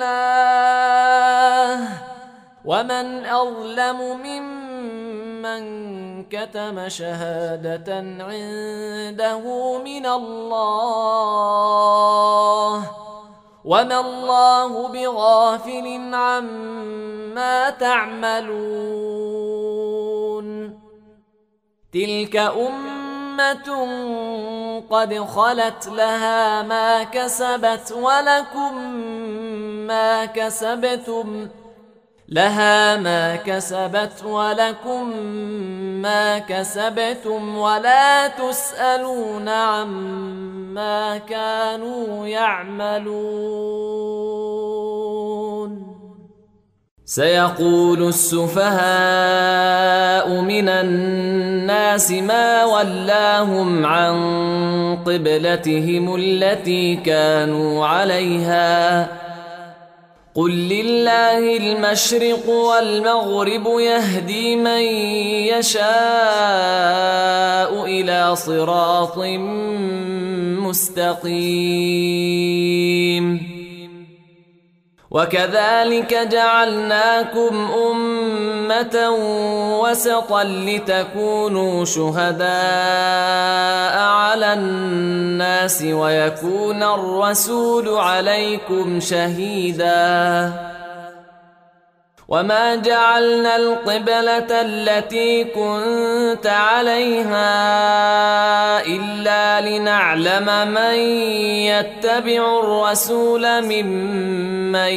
الله؟ ومن أظلم ممن كتم شهادة عنده من الله وما الله بغافل عما تعملون. تلك أمة قد خلت لها ما كسبت ولكم ما كسبتم لها ما كسبت ولكم ما كسبتم ولا تسألون عما كانوا يعملون. سيقول السفهاء من الناس ما ولاهم عن قبلتهم التي كانوا عليها قل لله المشرق والمغرب يهدي من يشاء إلى صراط مستقيم. وكذلك جعلناكم أمة وسطا لتكونوا شهداء على الناس ويكون الرسول عليكم شهيدا. وما جعلنا القبلة التي كنت عليها إلا لنعلم من يتبع الرسول ممن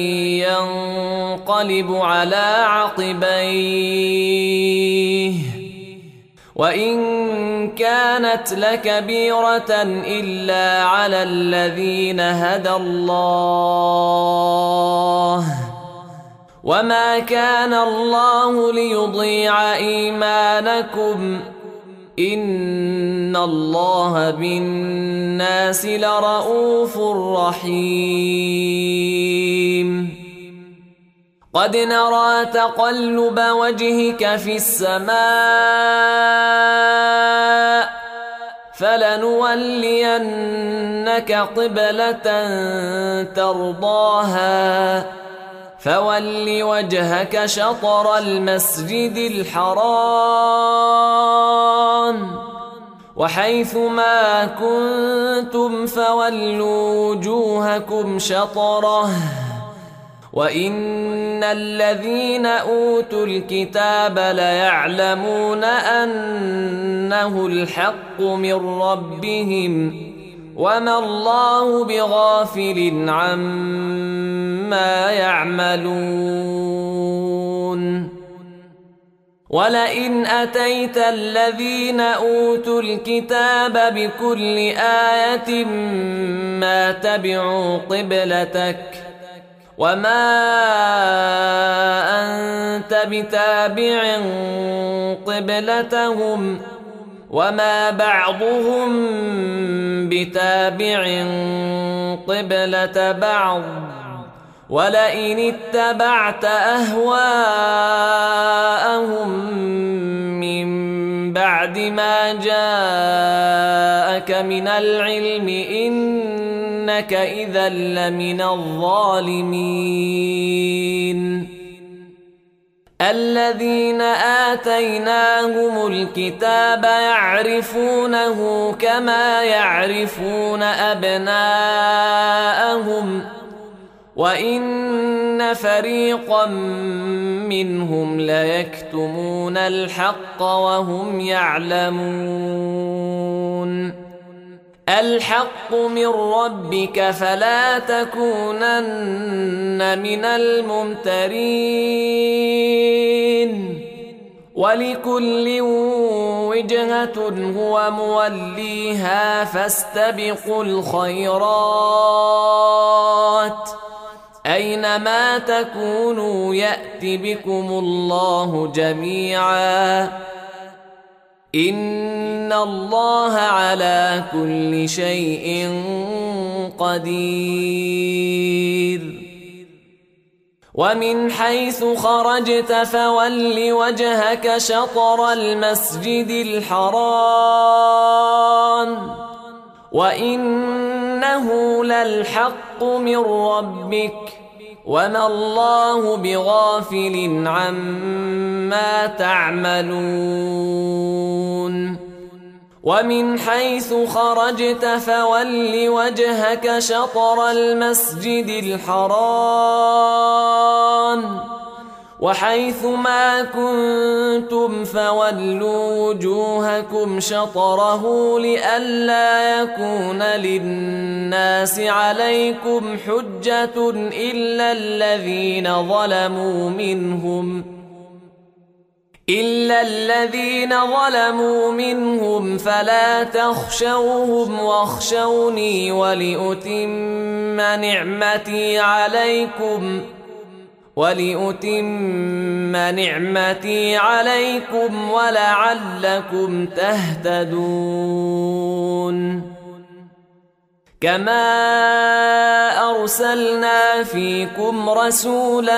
ينقلب على عقبيه وإن كانت لكبيرة إلا على الذين هدى الله وما كان الله ليضيع إيمانكم إن الله بالناس لرؤوف رحيم. قد نرى تقلب وجهك في السماء فلنولينك قبلة ترضاها فول وجهك شطر المسجد الحرام وحيث ما كنتم فولوا وجوهكم شطره وإن الذين أوتوا الكتاب ليعلمون أنه الحق من ربهم وما الله بغافل عما يعملون. ولئن أتيت الذين أوتوا الكتاب بكل آية ما تبعوا قبلتك وما أنت بتابع قبلتهم وما بعضهم بتابع قبلة بعض ولئن اتبعت أهواءهم من بعد ما جاءك من العلم إنك إذا لمن الظالمين. الذين آتيناهم الكتاب يعرفونه كما يعرفون أبناءهم وإن فريقا منهم ليكتمون الحق وهم يعلمون. الحق من ربك فلا تكونن من الممترين. ولكل وجهة هو موليها فاستبقوا الخيرات أينما تكونوا يأت بكم الله جميعا إن الله على كل شيء قدير ومن حيث خرجت فول وجهك شطر المسجد الحرام وإنه للحق من ربك وما الله بغافل عما تعملون ومن حيث خرجت فول وجهك شطر المسجد الحرام وحيث ما كنتم فولوا وجوهكم شطره لئلا يكون للناس عليكم حجة إلا الذين ظلموا منهم إلا الذين ظلموا منهم فلا تخشوهم واخشوني ولأتم نعمتي عليكم ولأتم نعمتي عليكم ولعلكم تهتدون كما أرسلنا فيكم رسولا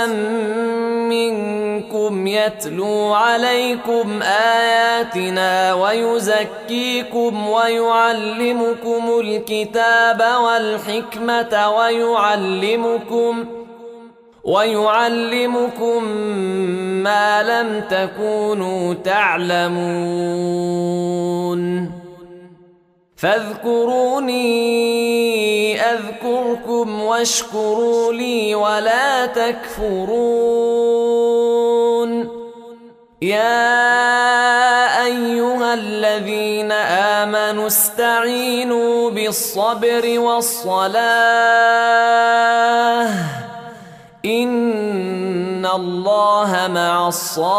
منكم يتلو عليكم آياتنا ويزكيكم ويعلمكم الكتاب والحكمة ويعلمكم ويعلمكم ما لم تكونوا تعلمون فاذكروني أذكركم واشكروا لي ولا تكفرون يا أيها الذين آمنوا استعينوا بالصبر والصلاة إن الله مع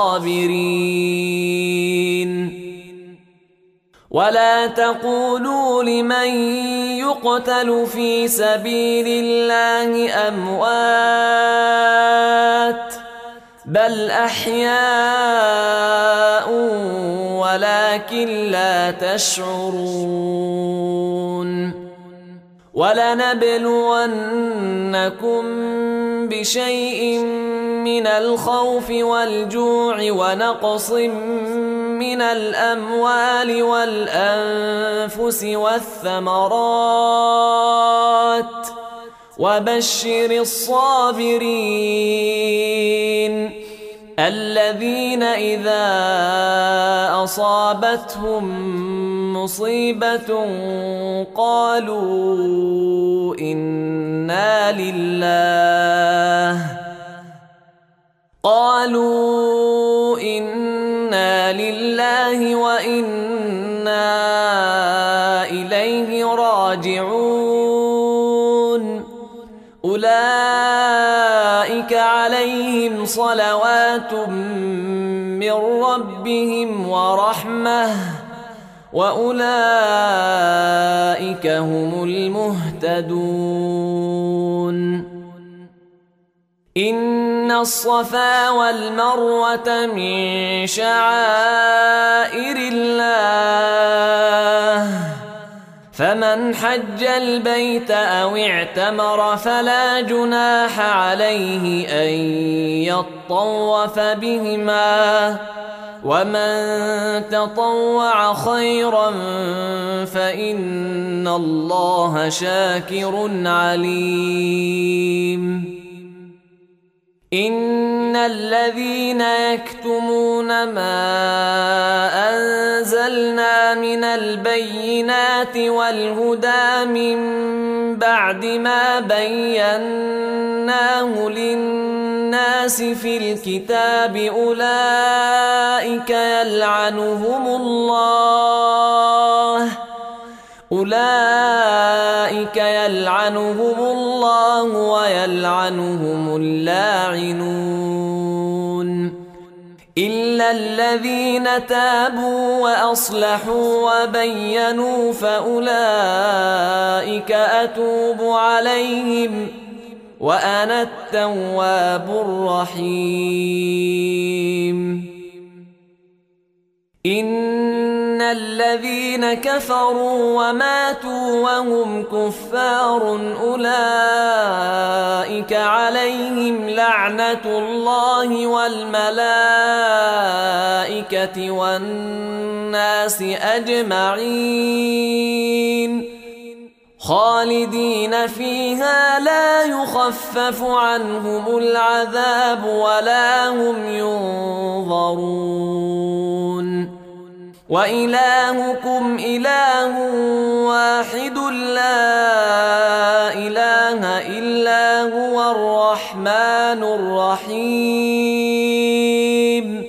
الصابرين ولا تقولوا لمن يقتل في سبيل الله أموات بل أحياء ولكن لا تشعرون ولنبلونكم بشيء من الخوف والجوع ونقص من الأموال والأنفس والثمرات وبشر الصابرين الذين إذا أصابتهم مصيبة قالوا إنا لله قالوا إنا لله وإنا إليه راجعون أولئك عليهم صلوات من ربهم ورحمة وأولئك هم المهتدون إن الصفا والمروة من شعائر الله فمن حج البيت أو اعتمر فلا جناح عليه أن يطوف بهما ومن تطوع خيرا فإن الله شاكر عليم إن الذين يكتمون ما أنزلنا من البينات والهدى من بعد ما بيناه للناس في الكتاب أولئك يلعنهم الله أولئك يلعنهم الله ويلعنهم اللاعنون إلا الذين تابوا وأصلحوا وبينوا فأولئك أتوب عليهم وأنا التواب الرحيم. إن الذين كفروا وماتوا وهم كفار أولئك عليهم لعنة الله والملائكة والناس أجمعين خالدين فيها لا يخفف عنهم العذاب ولا هم ينظرون. وإلهكم إله واحد لا إله إلا هو الرحمن الرحيم.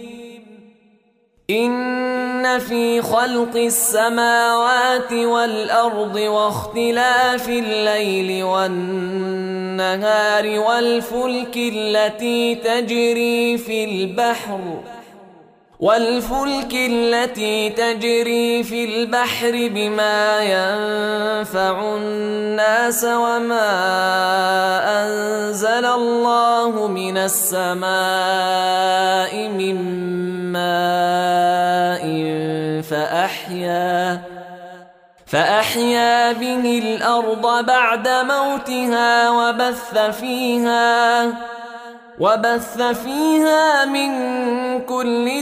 إن في خلق السماوات والأرض واختلاف الليل والنهار والفلك التي تجري في البحر والفلك التي تجري في البحر بما ينفع الناس وما أنزل الله من السماء من ماء فأحيا فأحيا به الأرض بعد موتها وبث فيها وبث فيها من كل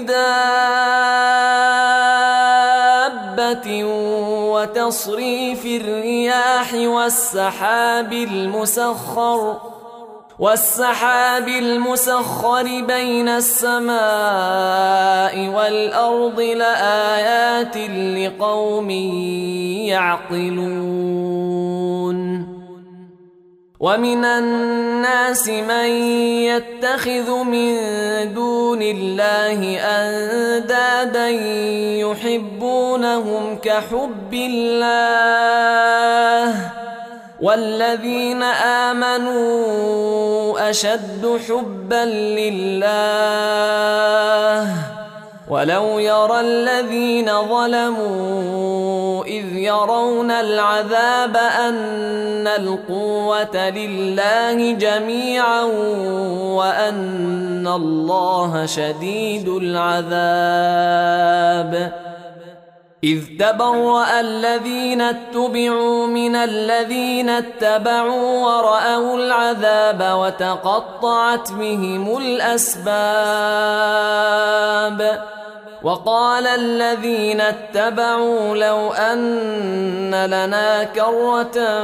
دابة وتصريف الرياح والسحاب المسخر والسحاب المسخر بين السماء والأرض لآيات لقوم يعقلون. ومن الناس من يتخذ من دون الله أندادا يحبونهم كحب الله والذين آمنوا أشد حبا لله ولو يرى الذين ظلموا إذ يرون العذاب أن القوة لله جميعا وأن الله شديد العذاب. إذ تبرأ الذين اتبعوا من الذين اتبعوا ورأوا العذاب وتقطعت بهم الأسباب. وقال الذين اتبعوا لو أن لنا كرة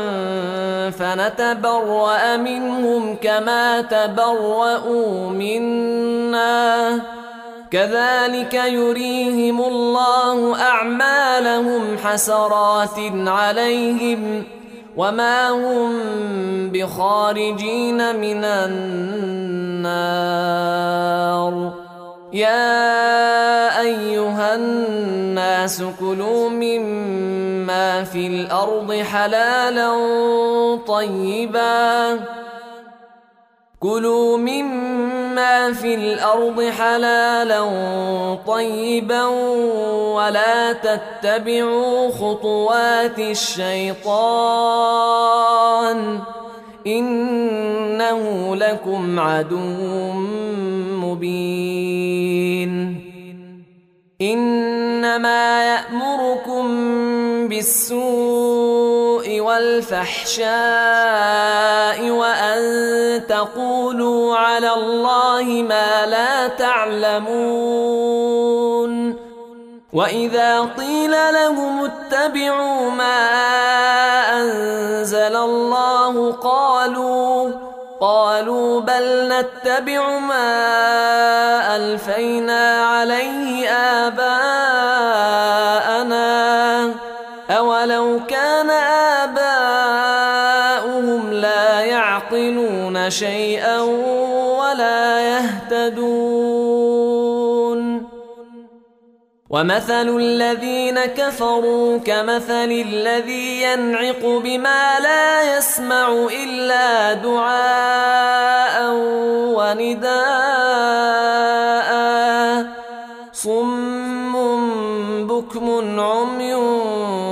فنتبرأ منهم كما تبرأوا منا كذلك يريهم الله أعمالهم حسرات عليهم وما هم بخارجين من النار. يا أيها الناس كلوا مما في الأرض حلالا طيبا كلوا مما في الأرض حلالا طيبا ولا تتبعوا خطوات الشيطان إنه لكم عدو مبين. إنما يأمركم بالسوء والفحشاء وأن تقولوا على الله ما لا تعلمون. وإذا قيل لهم اتبعوا ما أنزل الله قالوا قالوا بل نتبع ما ألفينا عليه آباءنا أولو كان آباؤهم لا يعقلون شيئا ولا يهتدون. ومثل الذين كفروا كمثل الذي ينعق بما لا يسمع إلا دعاء ونداء صم بكم عمي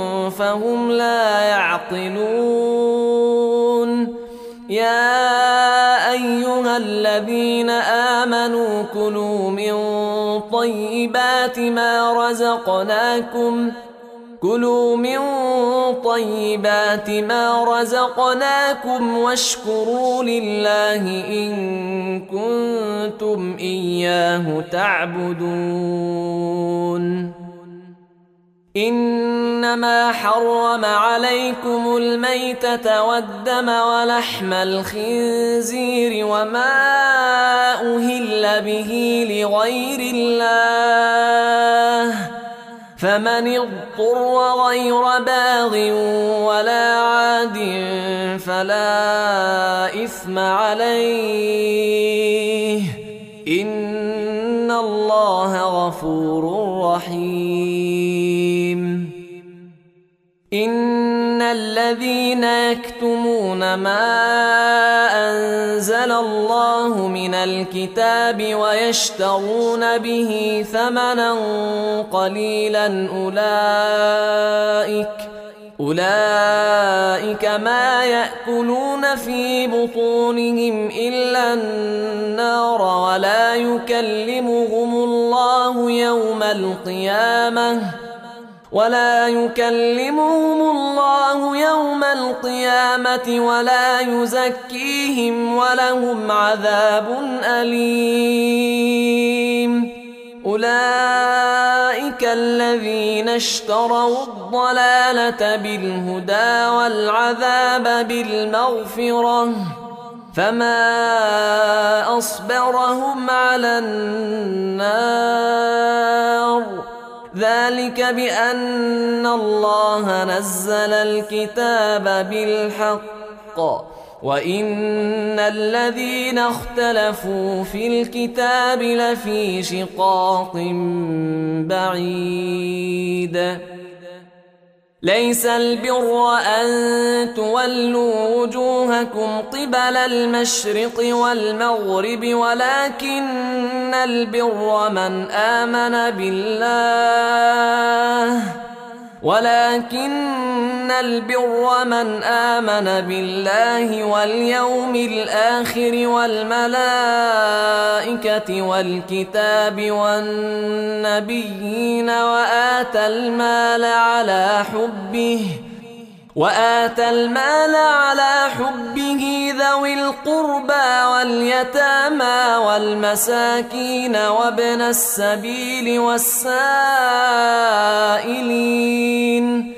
فهم لا يعقلون. يا الذين آمنوا كلوا من طيبات ما رزقناكم كلوا من طيبات ما رزقناكم واشكروا لله إن كنتم إياه تعبدون إنما حرم عليكم الميتة والدم ولحم الخنزير وما أهل به لغير الله فمن اضطر غير باغ ولا عاد فلا إثم عليه إن الله غفور رحيم إن الذين يكتمون ما أنزل الله من الكتاب ويشترون به ثمنا قليلا أولئك أولئك ما يأكلون في بطونهم إلا النار ولا يكلمهم الله يوم القيامة ولا يكلمهم الله يوم القيامة ولا يزكيهم ولهم عذاب أليم أولئك الذين اشتروا الضلالة بالهدى والعذاب بالمغفرة فما أصبرهم على النار ذلك بأن الله نزل الكتاب بالحق وإن الذين اختلفوا في الكتاب لفي شقاق بعيد ليس البر أن تولوا وجوهكم قبل المشرق والمغرب ولكن البر من آمن بالله ولكن البر من آمن بالله واليوم الآخر والملائكة والكتاب والنبيين وآتى المال على حبه وآتى المال على حبه ذوي القربى واليتامى والمساكين وابن السبيل والسائلين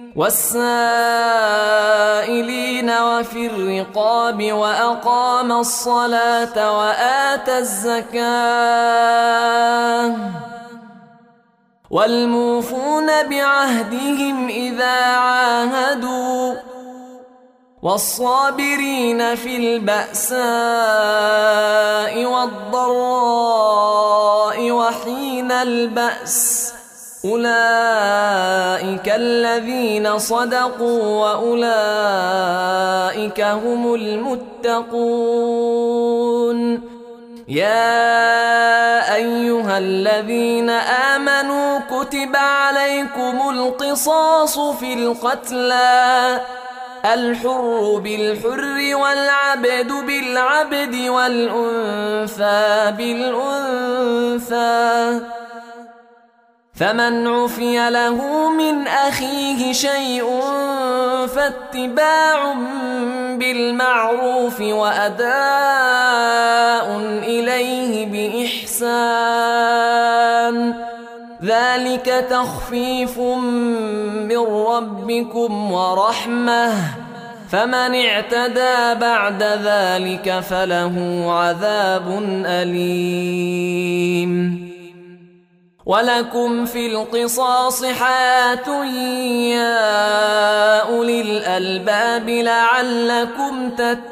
والسائلين وفي الرقاب وأقام الصلاة وآتى الزكاة والموفون بعهدهم إذا عاهدوا والصابرين في البأساء والضراء وحين البأس أولئك الذين صدقوا وأولئك هم المتقون يا أيها الذين آمنوا كتب عليكم القصاص في القتلى الحر بالحر والعبد بالعبد والأنثى بالأنثى فمن عفي له من أخيه شيء فاتباع بالمعروف وأداء إليه بإحسان ذلك تخفيف من ربكم ورحمة فمن اعتدى بعد ذلك فله عذاب أليم ولكم في القصاص حياة يا أولي الألباب لعلكم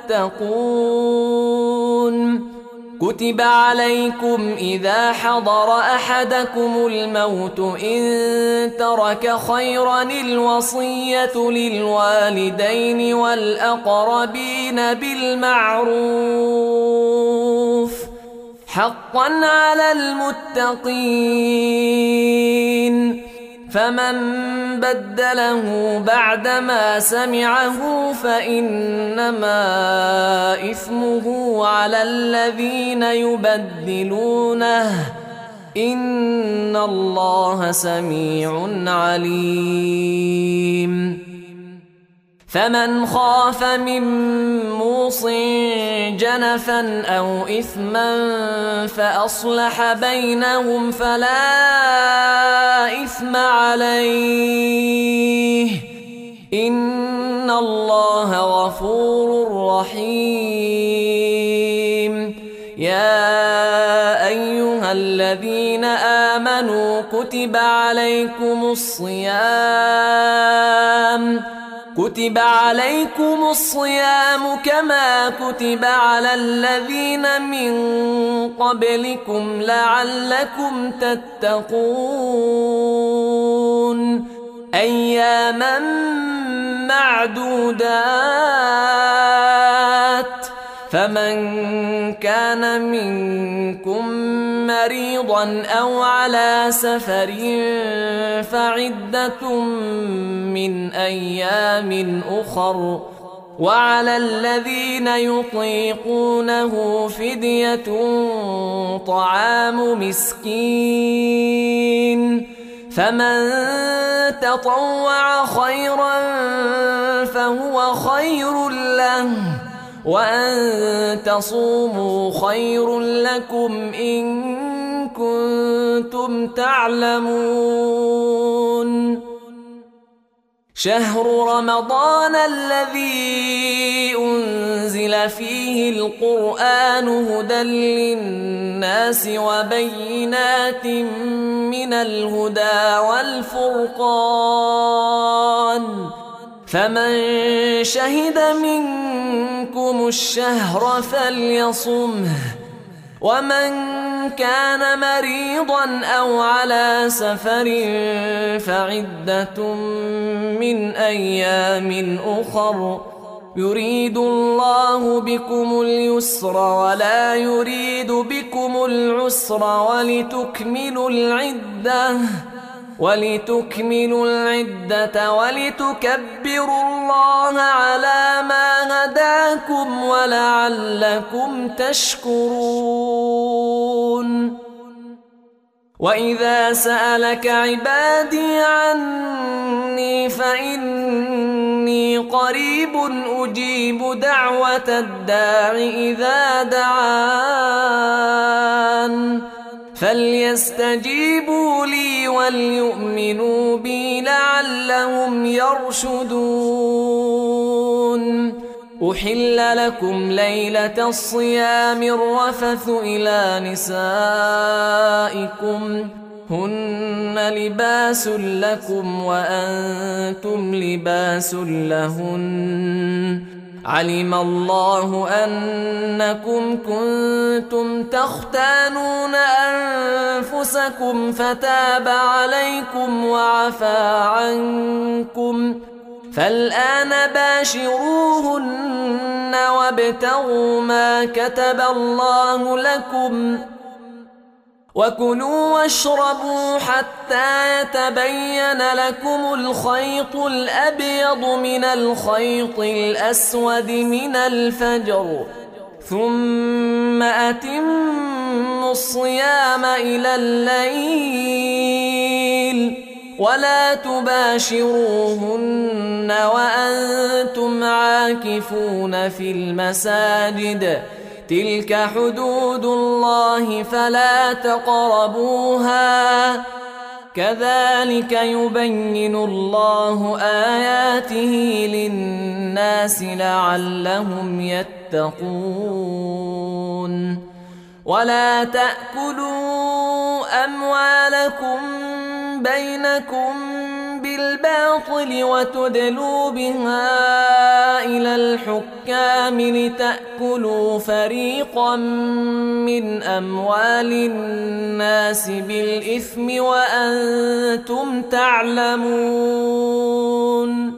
تتقون كتب عليكم إذا حضر أحدكم الموت إن ترك خيرا الوصية للوالدين والأقربين بالمعروف حقا على المتقين فمن بدله بعدما سمعه فإنما إثمه على الذين يبدلونه إن الله سميع عليم. فمن خاف من موص جنفا أو إثما فأصلح بينهم فلا إثم عليه إن الله غفور رحيم. يا أيها الذين آمنوا كتب عليكم الصيام كتب عليكم الصيام كما كتب على الذين من قبلكم لعلكم تتقون أياما معدودات. فمن كان منكم مريضا أو على سفر فعدة من أيام أخر وعلى الذين يطيقونه فدية طعام مسكين فمن تطوع خيرا فهو خير له وأن تصوموا خير لكم إن كنتم تعلمون. شهر رمضان الذي أنزل فيه القرآن هدى للناس وبينات من الهدى والفرقان فمن شهد منكم الشهر فليصمه ومن كان مريضا أو على سفر فعدة من أيام أخر يريد الله بكم اليسر ولا يريد بكم العسر ولتكملوا العدة ولتكملوا العدة ولتكبروا الله على ما هداكم ولعلكم تشكرون. وإذا سألك عبادي عني فإني قريب أجيب دعوة الداع إذا دعان فليستجيبوا لي وليؤمنوا بي لعلهم يرشدون. أحل لكم ليلة الصيام الرفث إلى نسائكم هن لباس لكم وأنتم لباس لهن علم الله أنكم كنتم تختانون أنفسكم فتاب عليكم وعفى عنكم فالآن باشروهن وابتغوا ما كتب الله لكم وكلوا واشربوا حتى يتبين لكم الخيط الأبيض من الخيط الأسود من الفجر ثم أتموا الصيام إلى الليل ولا تباشروهن وأنتم عاكفون في المساجد تلك حدود الله فلا تقربوها كذلك يبين الله آياته للناس لعلهم يتقون. ولا تأكلوا أموالكم بينكم بالباطل وتدلوا بها إلى الحكام لتأكلوا فريقا من أموال الناس بالإثم وأنتم تعلمون.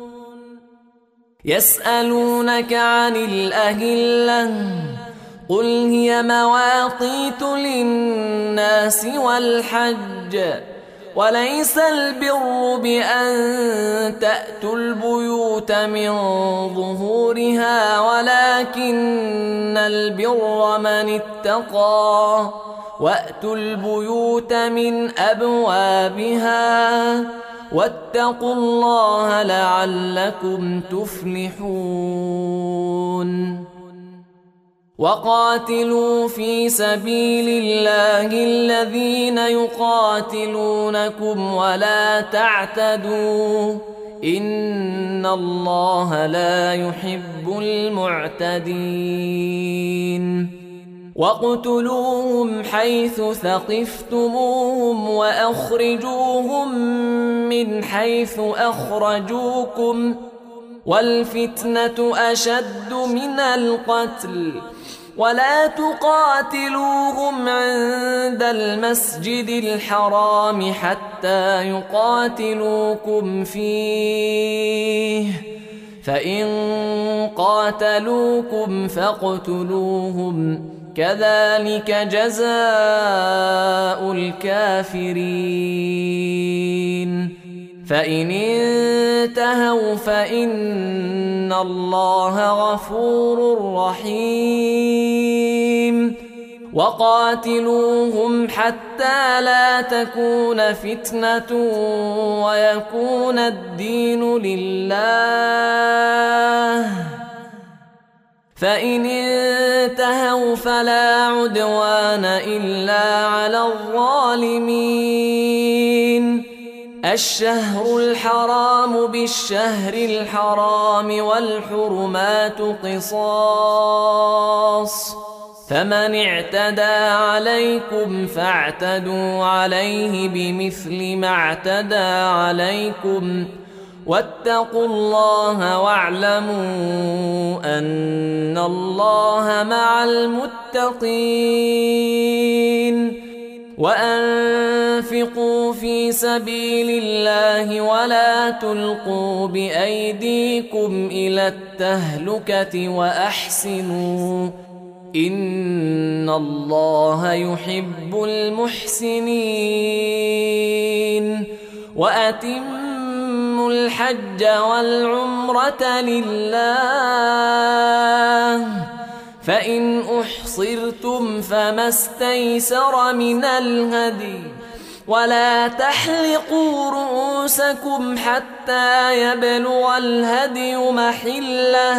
يسألونك عن الأهلة قل هي مواقيت للناس والحج وليس البر بأن تأتوا البيوت من ظهورها ولكن البر من اتقى وأتوا البيوت من أبوابها واتقوا الله لعلكم تفلحون وقاتلوا في سبيل الله الذين يقاتلونكم ولا تعتدوا إن الله لا يحب المعتدين واقتلوهم حيث ثقفتموهم وأخرجوهم من حيث أخرجوكم والفتنة أشد من القتل ولا تقاتلوهم عند المسجد الحرام حتى يقاتلوكم فيه فإن قاتلوكم فاقتلوهم كذلك جزاء الكافرين فإن انتهوا فإن الله غفور رحيم وقاتلوهم حتى لا تكون فتنة ويكون الدين لله فإن انتهوا فلا عدوان إلا على الظالمين الشهر الحرام بالشهر الحرام والحرمات قصاص فمن اعتدى عليكم فاعتدوا عليه بمثل ما اعتدى عليكم واتقوا الله واعلموا أن الله مع المتقين وأنفقوا في سبيل الله ولا تلقوا بأيديكم إلى التهلكة وأحسنوا إن الله يحب المحسنين وأتموا الحج والعمرة لله فإن أحصرتم فما استيسر من الهدي ولا تحلقوا رؤوسكم حتى يبلغ الهدي محله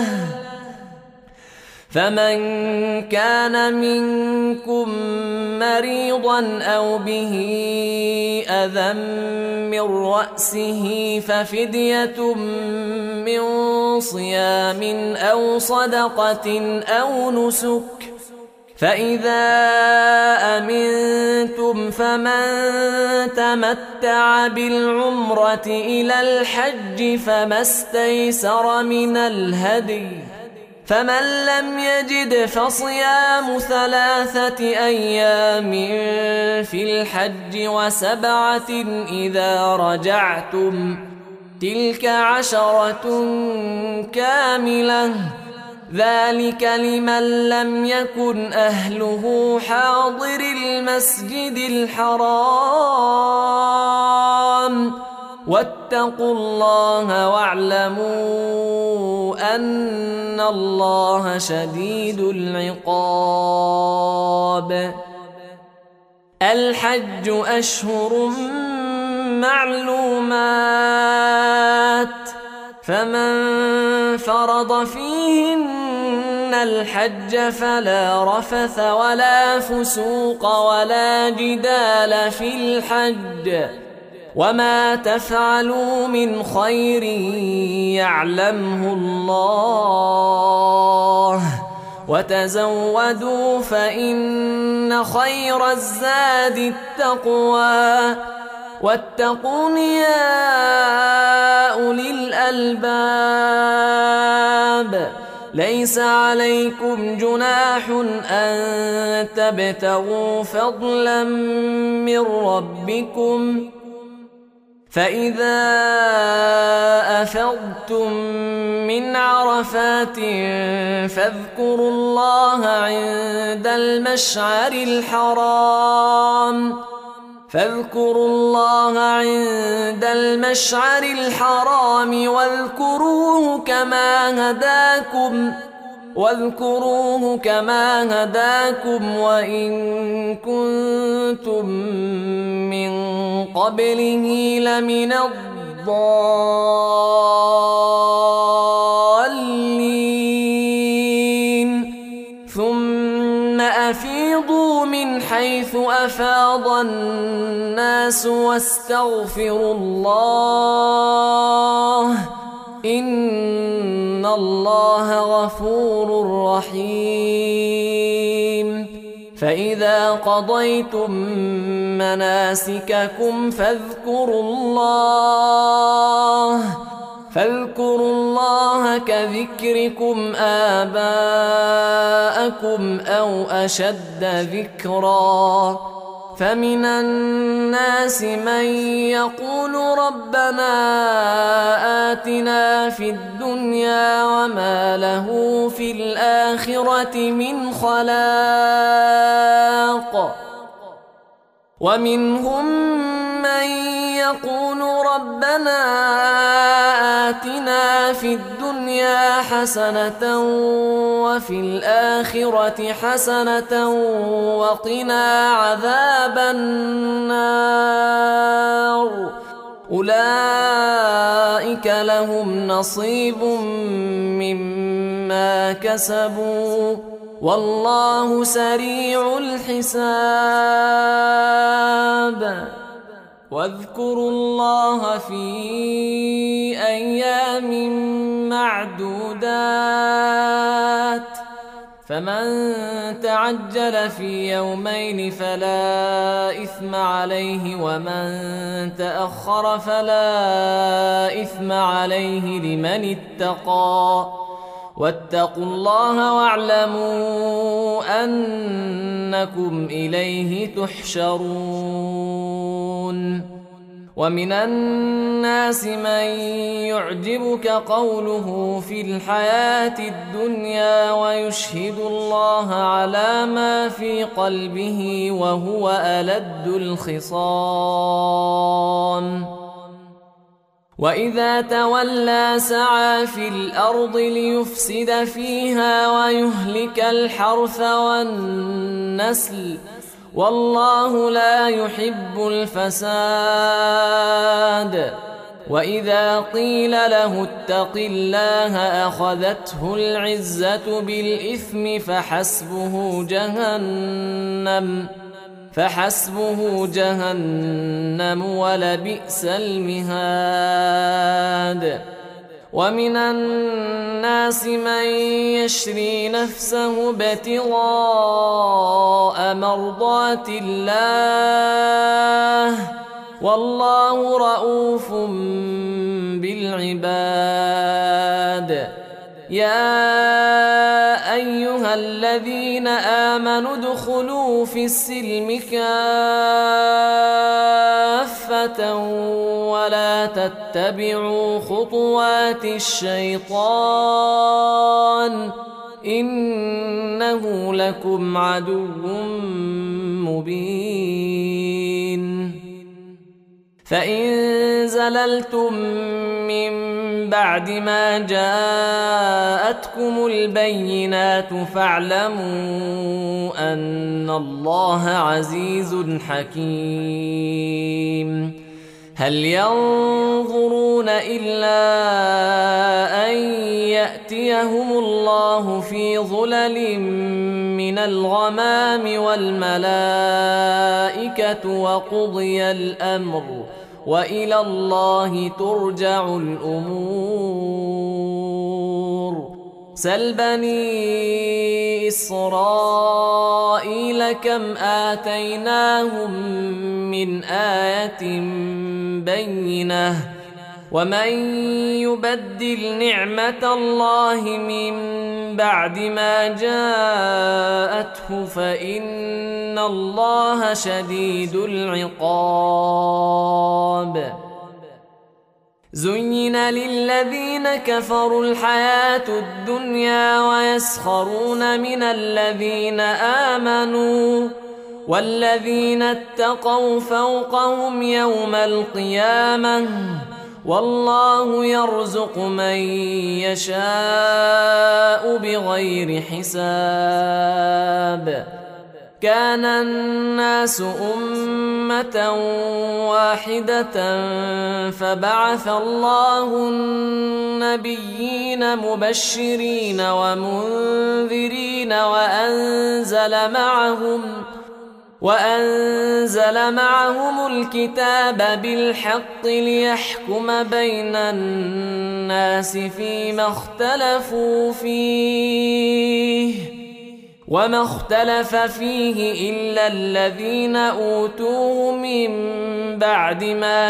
فمن كان منكم مريضا أو به أذى من رأسه ففدية من صيام أو صدقة أو نسك فإذا أمنتم فمن تمتع بالعمرة إلى الحج فما استيسر من الهدي فمن لم يجد فصيام ثلاثة أيام في الحج وسبعة إذا رجعتم تلك عشرة كاملة ذلك لمن لم يكن أهله حاضر المسجد الحرام واتقوا الله واعلموا أن الله شديد العقاب الحج أشهر معلومات فمن فرض فيهن الحج فلا رفث ولا فسوق ولا جدال في الحج وما تفعلوا من خير يعلمه الله وتزودوا فإن خير الزاد التقوى واتقون يا أولي الألباب ليس عليكم جناح أن تبتغوا فضلا من ربكم فإذا أفضتم من عرفات فاذكروا الله عند المشعر الحرام فاذكروا الله عند المشعر الحرام واذكروه كما هداكم واذكروه كما هداكم وإن كنتم من قبله لمن الضالين ثم أفيضوا من حيث أفاض الناس واستغفروا الله إن الله غفور رحيم فإذا قضيتم مناسككم فاذكروا الله فاذكروا الله كذكركم آباءكم أو أشد ذكرا فمن الناس من يقول ربنا آتنا في الدنيا وما له في الآخرة من خلاق ومنهم من يقول ربنا آتنا في الدنيا حسنة وفي الآخرة حسنة وقنا عذاب النار أولئك لهم نصيب مما كسبوا والله سريع الحساب واذكروا الله في أيام معدودات فمن تعجل في يومين فلا إثم عليه ومن تأخر فلا إثم عليه لمن اتقى واتقوا الله واعلموا أنكم إليه تحشرون ومن الناس من يعجبك قوله في الحياة الدنيا ويشهد الله على ما في قلبه وهو ألد الخصام وإذا تولى سعى في الأرض ليفسد فيها ويهلك الحرث والنسل والله لا يحب الفساد وإذا قيل له اتق الله أخذته العزة بالإثم فحسبه جهنم فحسبه جهنم ولبئس المهاد ومن الناس من يشري نفسه ابتغاء مرضات الله والله رؤوف بالعباد يا أيها الذين آمنوا ادخلوا في السلم كافة ولا تتبعوا خطوات الشيطان إنه لكم عدو مبين فإن زللتم من بعد ما جاءتكم البينات فاعلموا أن الله عزيز حكيم هل ينظرون إلا أن يأتيهم الله في ظلل من الغمام والملائكة وقضي الأمر وإلى الله ترجع الأمور سل بني إسرائيل كم آتيناهم من آية بينة ومن يبدل نعمة الله من بعد ما جاءته فإن الله شديد العقاب زين للذين كفروا الحياة الدنيا ويسخرون من الذين آمنوا والذين اتقوا فوقهم يوم القيامة والله يرزق من يشاء بغير حساب. كان الناس أمة واحدة فبعث الله النبيين مبشرين ومنذرين وأنزل معهم وأنزل معهم الكتاب بالحق ليحكم بين الناس فيما اختلفوا فيه وما اختلف فيه إلا الذين أوتوه من بعد ما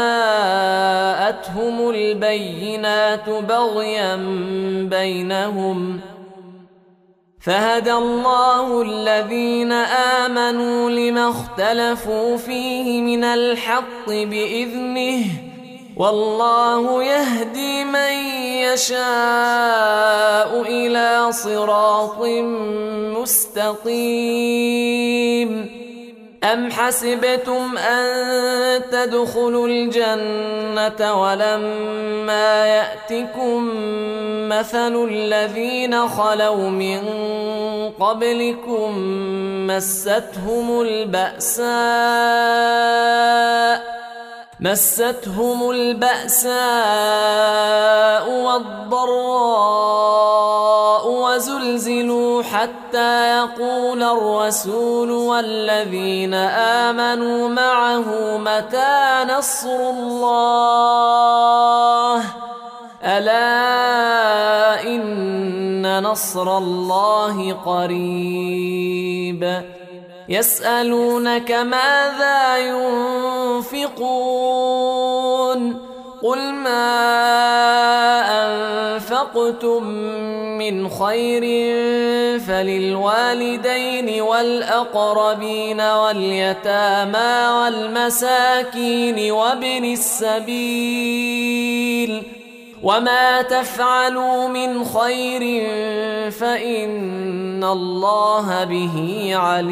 جاءتهم البينات بغيا بينهم فهدى الله الذين آمنوا لما اختلفوا فيه من الحق بإذنه والله يهدي من يشاء إلى صراط مستقيم. أم حسبتم أن تدخلوا الجنة ولما يأتكم مثل الذين خلوا من قبلكم مستهم البأساء مستهم البأساء والضراء وزلزلوا حتى يقول الرسول والذين آمنوا معه متى نصر الله ألا إن نصر الله قريب. يسألونك ماذا ينفقون قل ما أنفقتم من خير فللوالدين والأقربين واليتامى والمساكين وابن السبيل وما تفعلوا من خير فإن الله به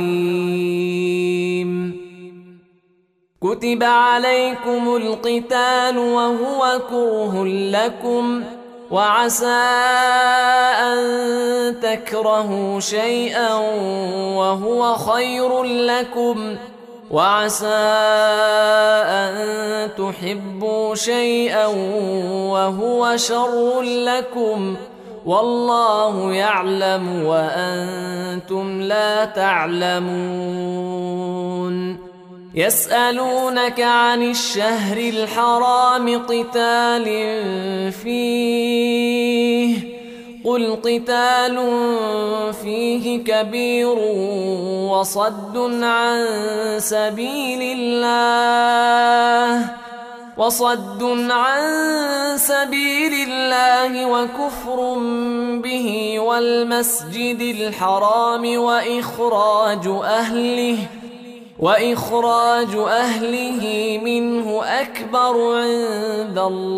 عليم. كتب عليكم القتال وهو كره لكم وعسى أن تكرهوا شيئا وهو خير لكم وعسى أن تحبوا شيئا وهو شر لكم والله يعلم وأنتم لا تعلمون. يسألونك عن الشهر الحرام قتال فيه قل قتال فيه كبير وصد عن سبيل الله وصد عن سبيل الله وكفر به والمسجد الحرام وإخراج أهله وإخراج أهله منه أكبر عند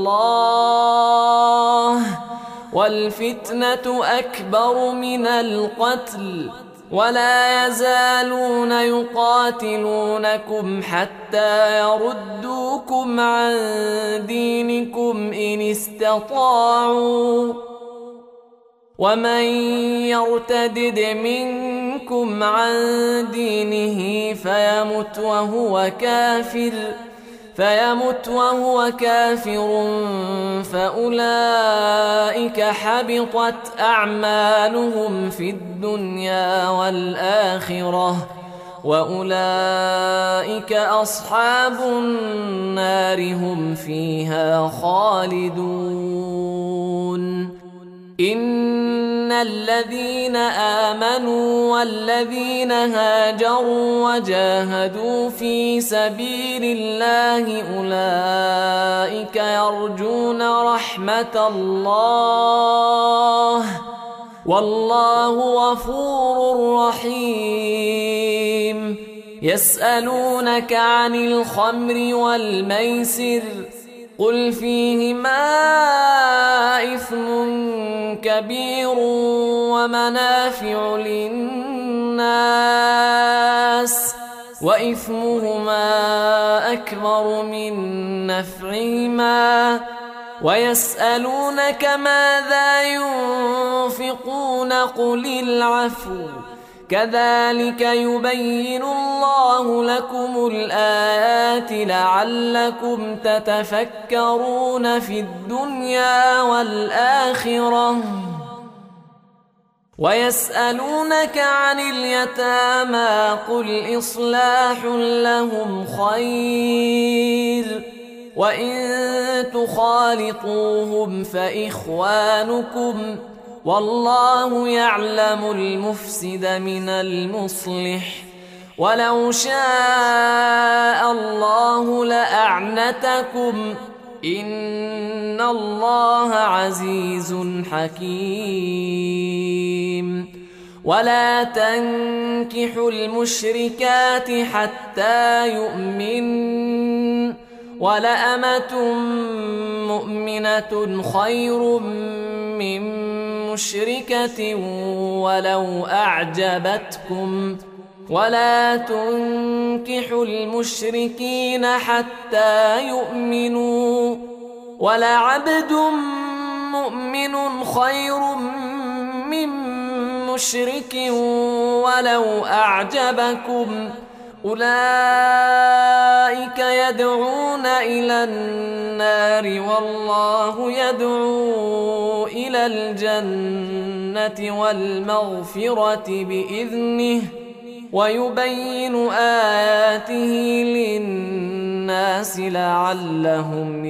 الله والفتنة أكبر من القتل ولا يزالون يقاتلونكم حتى يردوكم عن دينكم إن استطاعوا ومن يرتدد منكم عن دينه فيمت وهو كافر فيمت وهو كافر فأولئك حبطت أعمالهم في الدنيا والآخرة وأولئك أصحاب النار هم فيها خالدون. إن الذين آمنوا والذين هاجروا وجاهدوا في سبيل الله أولئك يرجون رحمة الله والله غفور رحيم. يسألونك عن الخمر والميسر قل فيهما إثم كبير ومنافع للناس وإثمهما أكبر من نفعهما ويسألونك ماذا ينفقون قل العفو كذلك يبين الله لكم الآيات لعلكم تتفكرون في الدنيا والآخرة ويسألونك عن اليتامى قل إصلاح لهم خير وإن تخالطوهم فإخوانكم والله يعلم المفسد من المصلح ولو شاء الله لأعنتكم إن الله عزيز حكيم ولا تنكحوا المشركات حتى يؤمنن ولأمة مؤمنة خير من مشركة ولو أعجبتكم ولا تنكحوا المشركين حتى يؤمنوا ولعبد مؤمن خير من مشرك ولو أعجبكم أولئك يدعون إلى النار والله يدعو إلى الجنة والمغفرة بإذنه ويبين آياته للناس لعلهم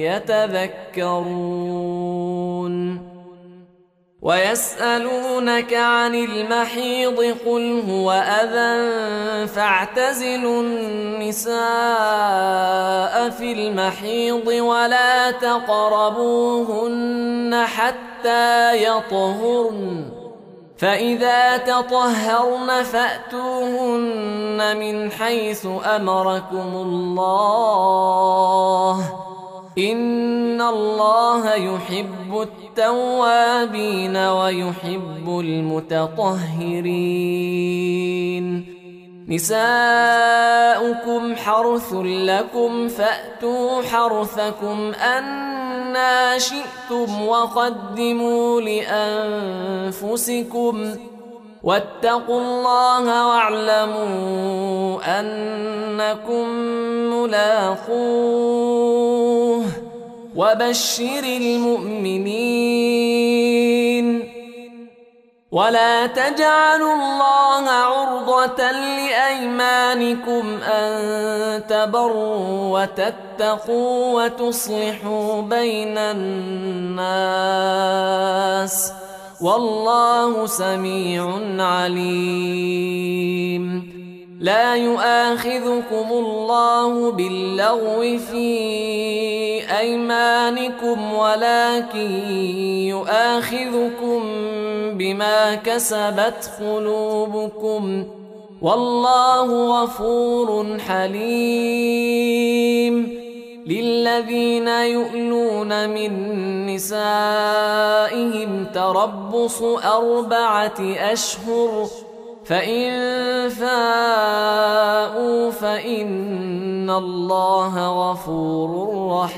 يتذكرون ويسألونك عن المحيض قل هو أذى فاعتزلوا النساء في المحيض ولا تقربوهن حتى يطهرن فإذا تطهرن فأتوهن من حيث أمركم الله إن الله يحب التوابين ويحب المتطهرين نساؤكم حرث لكم فأتوا حرثكم أنى شئتم وقدموا لأنفسكم واتقوا الله واعلموا أنكم ملاقوه وبشر المؤمنين ولا تجعلوا الله عرضة لأيمانكم أن تبروا وتتقوا وتصلحوا بين الناس والله سميع عليم لا يؤاخذكم الله باللغو في أيمانكم ولكن يؤاخذكم بما كسبت قلوبكم والله غفور حليم للذين يؤلون من نسائهم تربص أربعة أشهر فإن فاءوا فإن الله غفور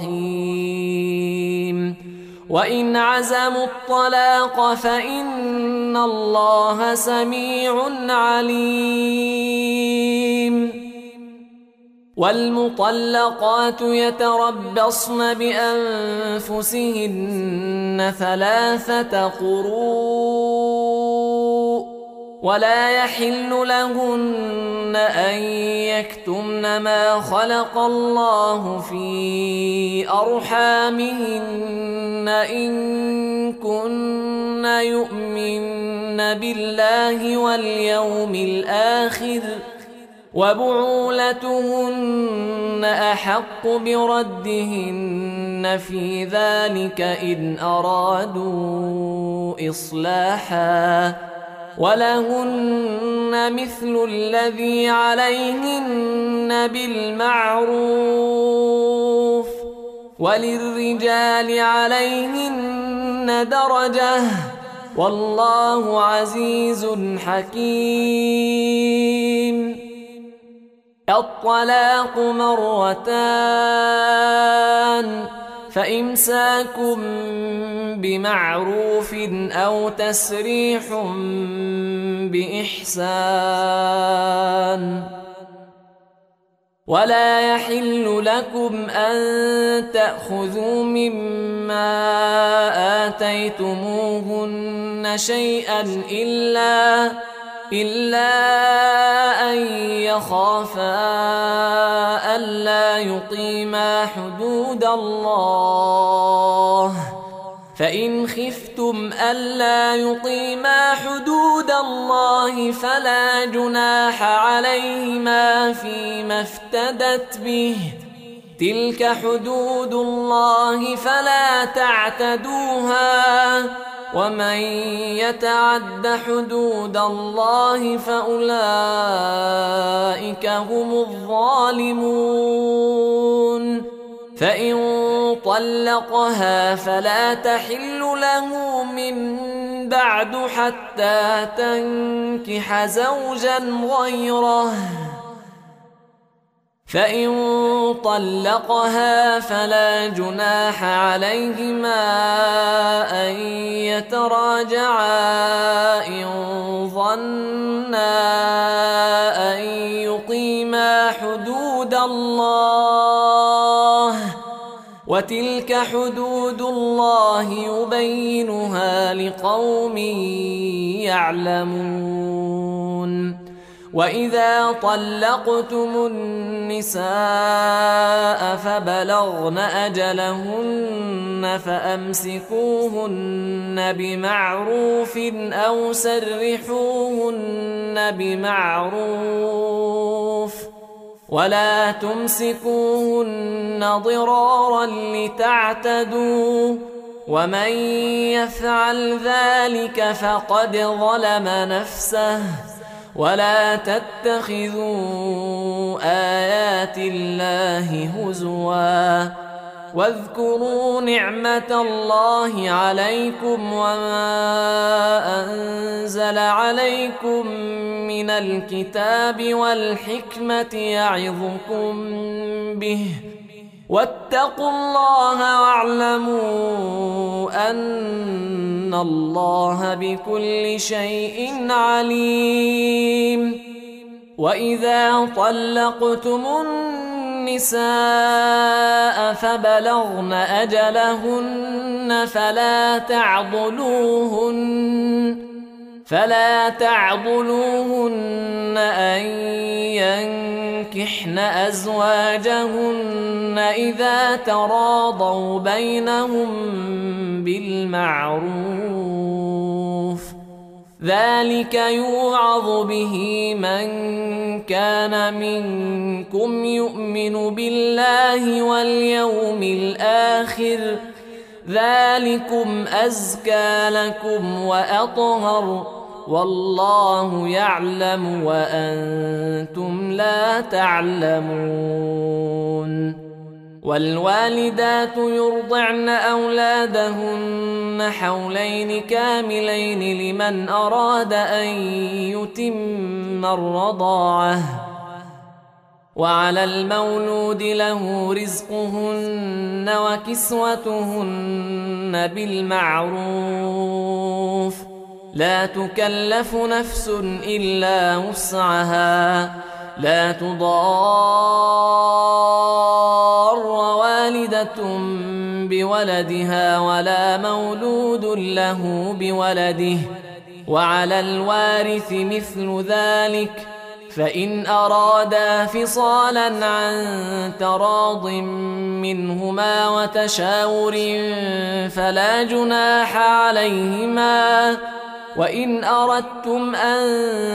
رحيم وإن عزموا الطلاق فإن الله سميع عليم والمطلقات يتربصن بأنفسهن ثلاثة قروء ولا يحل لهن أن يكتمن ما خلق الله في أرحامهن إن كن يؤمن بالله واليوم الآخر وبعولتهن أحق بردهن في ذلك إن أرادوا إصلاحا ولهن مثل الذي عليهن بالمعروف وللرجال عليهن درجة والله عزيز حكيم الطلاق مرتان فإمساك بمعروف أو تسريح بإحسان ولا يحل لكم أن تأخذوا مما آتيتموهن شيئا إلا إلا أن يخافا ألا يقيما حدود الله فإن خفتم ألا يقيما حدود الله فلا جناح عليهما فيما افتدت به تلك حدود الله فلا تعتدوها ومن يتعد حدود الله فأولئك هم الظالمون فإن طلقها فلا تحل له من بعد حتى تنكح زوجا غيره فإن طلقها فلا جناح عليهما أن يتراجعا إن ظنا أن يقيما حدود الله وتلك حدود الله يبينها لقوم يعلمون وإذا طلقتم النساء فبلغن أجلهن فأمسكوهن بمعروف أو سرحوهن بمعروف ولا تمسكوهن ضرارا لتعتدوا ومن يفعل ذلك فقد ظلم نفسه ولا تتخذوا آيات الله هزوا واذكروا نعمة الله عليكم وما أنزل عليكم من الكتاب والحكمة يعظكم به واتقوا الله واعلموا أن الله بكل شيء عليم وإذا طلقتم النساء فبلغن أجلهن فلا تعضلوهن فلا تعضلوهن أن ينكحن أزواجهن إذا تراضوا بينهم بالمعروف ذلك يوعظ به من كان منكم يؤمن بالله واليوم الآخر ذلكم أزكى لكم وأطهر والله يعلم وأنتم لا تعلمون والوالدات يرضعن أولادهن حولين كاملين لمن أراد أن يتم الرضاعة وعلى المولود له رزقهن وكسوتهن بالمعروف لا تكلف نفس إلا وسعها لا تضار والدة بولدها ولا مولود له بولده وعلى الوارث مثل ذلك فإن أرادا فصالا عن تراض منهما وتشاور فلا جناح عليهما وإن أردتم أن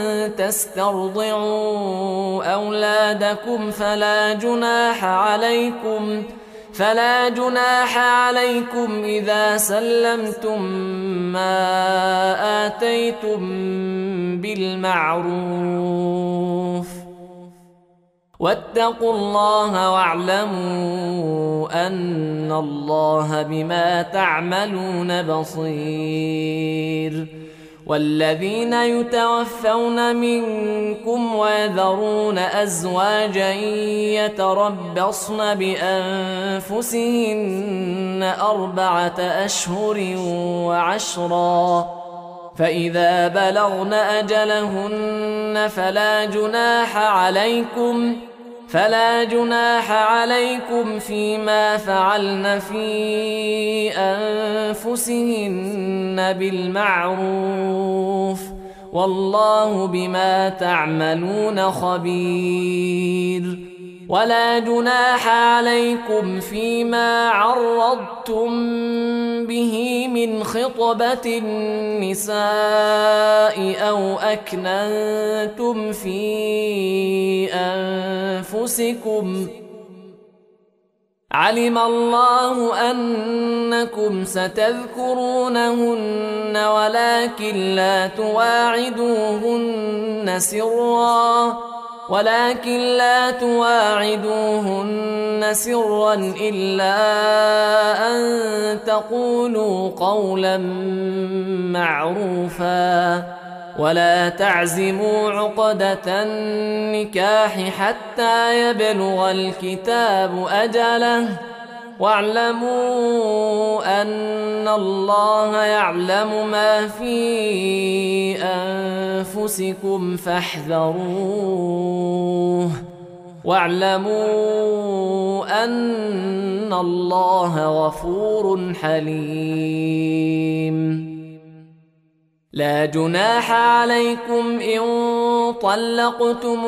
تسترضعوا أولادكم فلا جناح عليكم فلا جناح عليكم إذا سلمتم ما آتيتم بالمعروف واتقوا الله واعلموا أن الله بما تعملون بصير والذين يتوفون منكم ويذرون أزواجا يتربصن بأنفسهن أربعة أشهر وعشرا، فإذا بلغن أجلهن فلا جناح عليكم فلا جناح عليكم فيما فعلن في أنفسهن بالمعروف، والله بما تعملون خبير. ولا جناح عليكم فيما عرضتم به من خطبة النساء أو أكننتم في أنفسكم، علم الله أنكم ستذكرونهن ولكن لا تواعدوهن سرا ولكن لا تواعدوهن سرا إلا أن تقولوا قولا معروفا، ولا تعزموا عقدة النكاح حتى يبلغ الكتاب أجله، واعلموا أن الله يعلم ما في أنفسكم فاحذروه، واعلموا أن الله غفور حليم. لا جناح عليكم إن طلقتم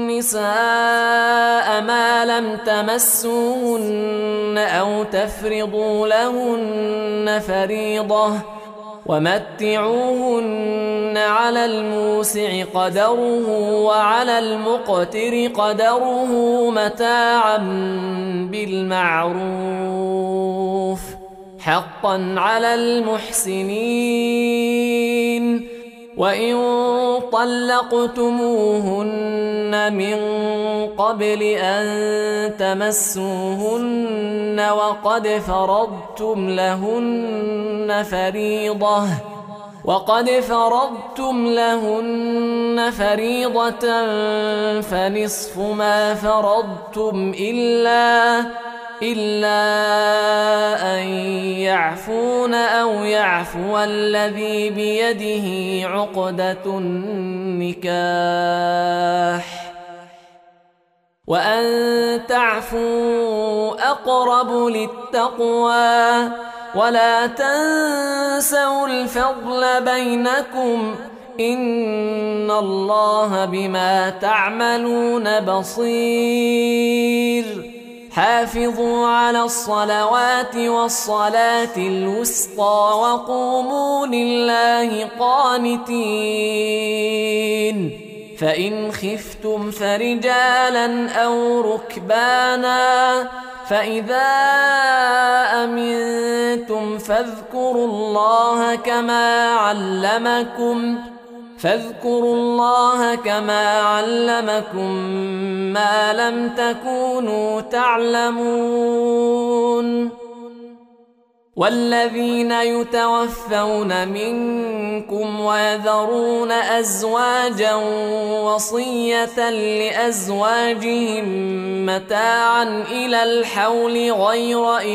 النساء ما لم تمسوهن أو تفرضوا لهن فريضة، ومتعوهن على الموسع قدره وعلى المقتر قدره متاعا بالمعروف، حقا على المحسنين. وإن طلقتموهن من قبل أن تمسوهن وقد فرضتم لهن فريضة وقد فرضتم لهن فريضة فنصف ما فرضتم إلا إلا أن يعفون أو يعفو الذي بيده عقدة النكاح، وأن تعفوا أقرب للتقوى، ولا تنسوا الفضل بينكم، إن الله بما تعملون بصير. حافظوا على الصلوات والصلاة الوسطى وقوموا لله قانتين، فإن خفتم فرجالا أو ركبانا، فإذا أمنتم فاذكروا الله كما علمكم فاذكروا الله كما علمكم ما لم تكونوا تعلمون. والذين يتوفون منكم ويذرون أزواجا وصية لأزواجهم متاعا إلى الحول غير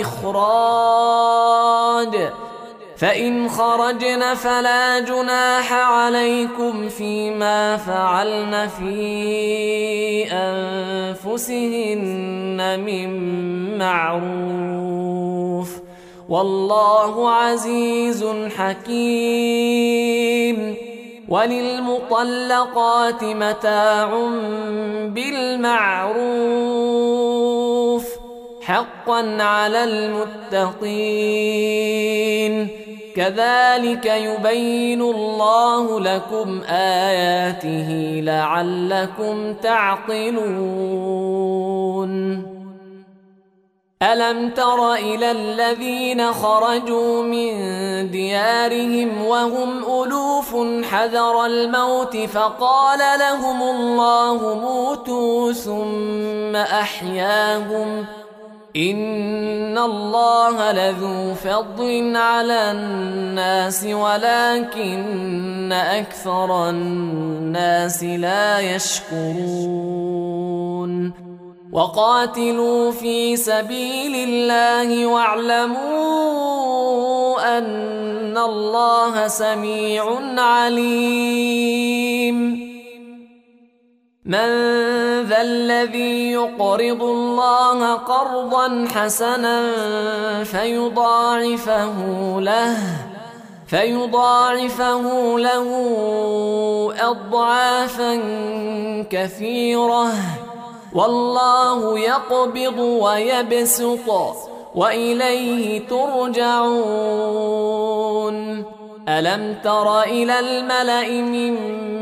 إخراج، فإن خرجن فلا جناح عليكم فيما فعلن في أنفسهن من معروف، والله عزيز حكيم. وللمطلقات متاع بالمعروف، حقا على المتقين، كذلك يبين الله لكم آياته لعلكم تعقلون. ألم تر إلى الذين خرجوا من ديارهم وهم ألوف حذر الموت فقال لهم الله موتوا ثم أحياهم إن الله لذو فضل على الناس ولكن أكثر الناس لا يشكرون وقاتلوا في سبيل الله واعلموا أن الله سميع عليم من ذا الذي يقرض الله قرضا حسنا فيضاعفه له فيضاعفه له أضعافا كثيرة والله يقبض ويبسط وإليه ترجعون ألم تر إلى الملأ من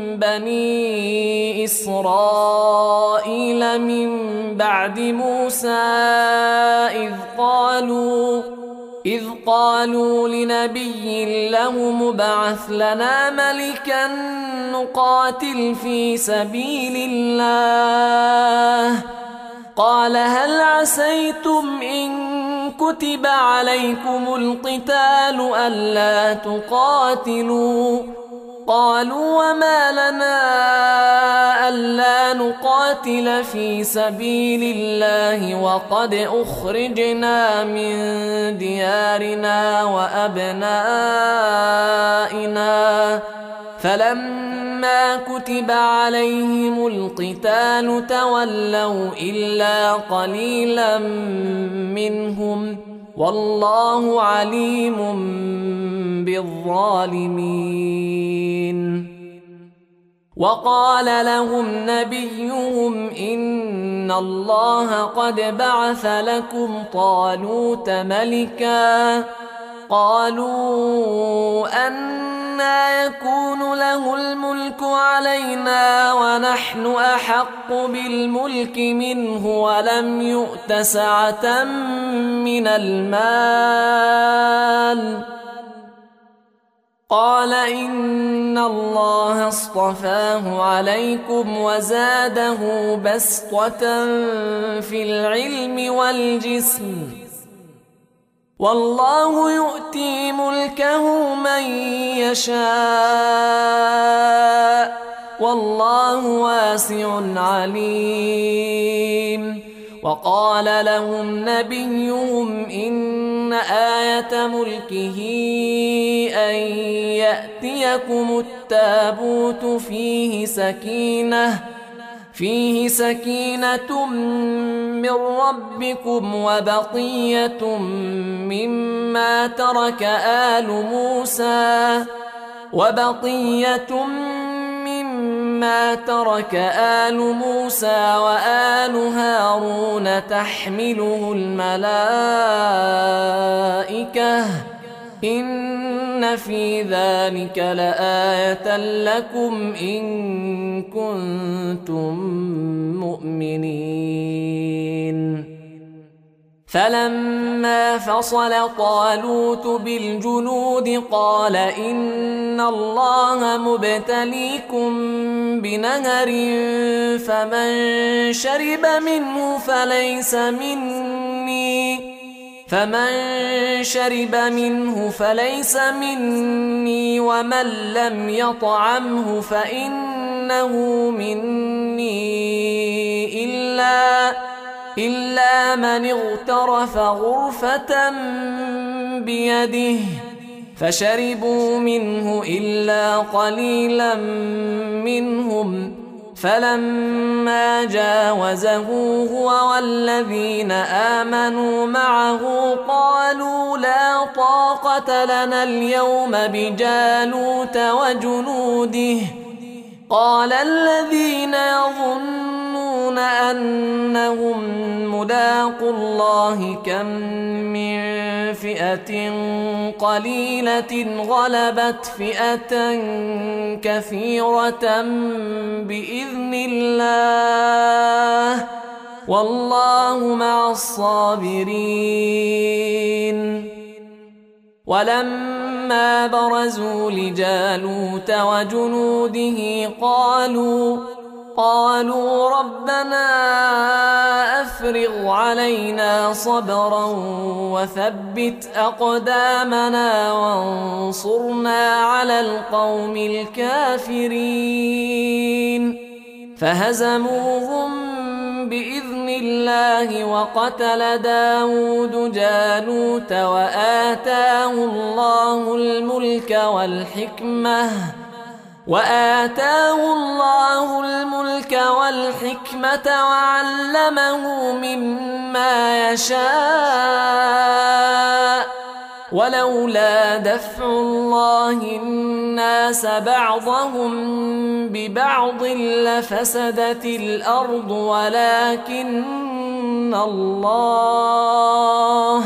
بني إسرائيل من بعد موسى إذ قالوا إذ قالوا لنبي له ابعث لنا ملكا نقاتل في سبيل الله قال هل عسيتم إن كتب عليكم القتال ألا تقاتلوا قالوا وما لنا ألا نقاتل في سبيل الله وقد أخرجنا من ديارنا وأبنائنا فلما كتب عليهم القتال تولوا إلا قليلا منهم والله عليم بالظالمين وقال لهم نبيهم إن الله قد بعث لكم طالوت ملكا قالوا أنى يكون له الملك علينا ونحن أحق بالملك منه ولم يؤت سعة من المال قال إن الله اصطفاه عليكم وزاده بسطة في العلم والجسم والله يؤتي ملكه من يشاء والله واسع عليم وقال لهم نبيهم إن آية ملكه أن يأتيكم التابوت فيه سكينة فيه سكينة من ربكم وبقية مما ترك آل موسى وبقية مما ترك آل موسى وآل هارون تحمله الملائكة إن في ذلك لآية لكم إن كنتم مؤمنين فلما فصل طالوت بالجنود قال إن الله مبتليكم بنهر فمن شرب منه فليس مني فمن شرب منه فليس مني ومن لم يطعمه فإنه مني إلا إلا من اغترف غرفة بيده فشربوا منه إلا قليلا منهم فلما جاوزه هو والذين آمنوا معه قالوا لا طاقة لنا اليوم بجالوت وجنوده قال الذين يظنون أنهم ملاقو الله كم من فئة قليلة غلبت فئة كثيرة بإذن الله والله مع الصابرين ولما برزوا لجالوت وجنوده قالوا قالوا ربنا أفرغ علينا صبرا وثبت أقدامنا وانصرنا على القوم الكافرين فهزموهم بإذن الله وقتل داود جالوت وآتاه الله الملك والحكمة وآتاه الله الملك والحكمة وعلمه مما يشاء ولولا دفع الله الناس بعضهم ببعض لفسدت الأرض ولكن الله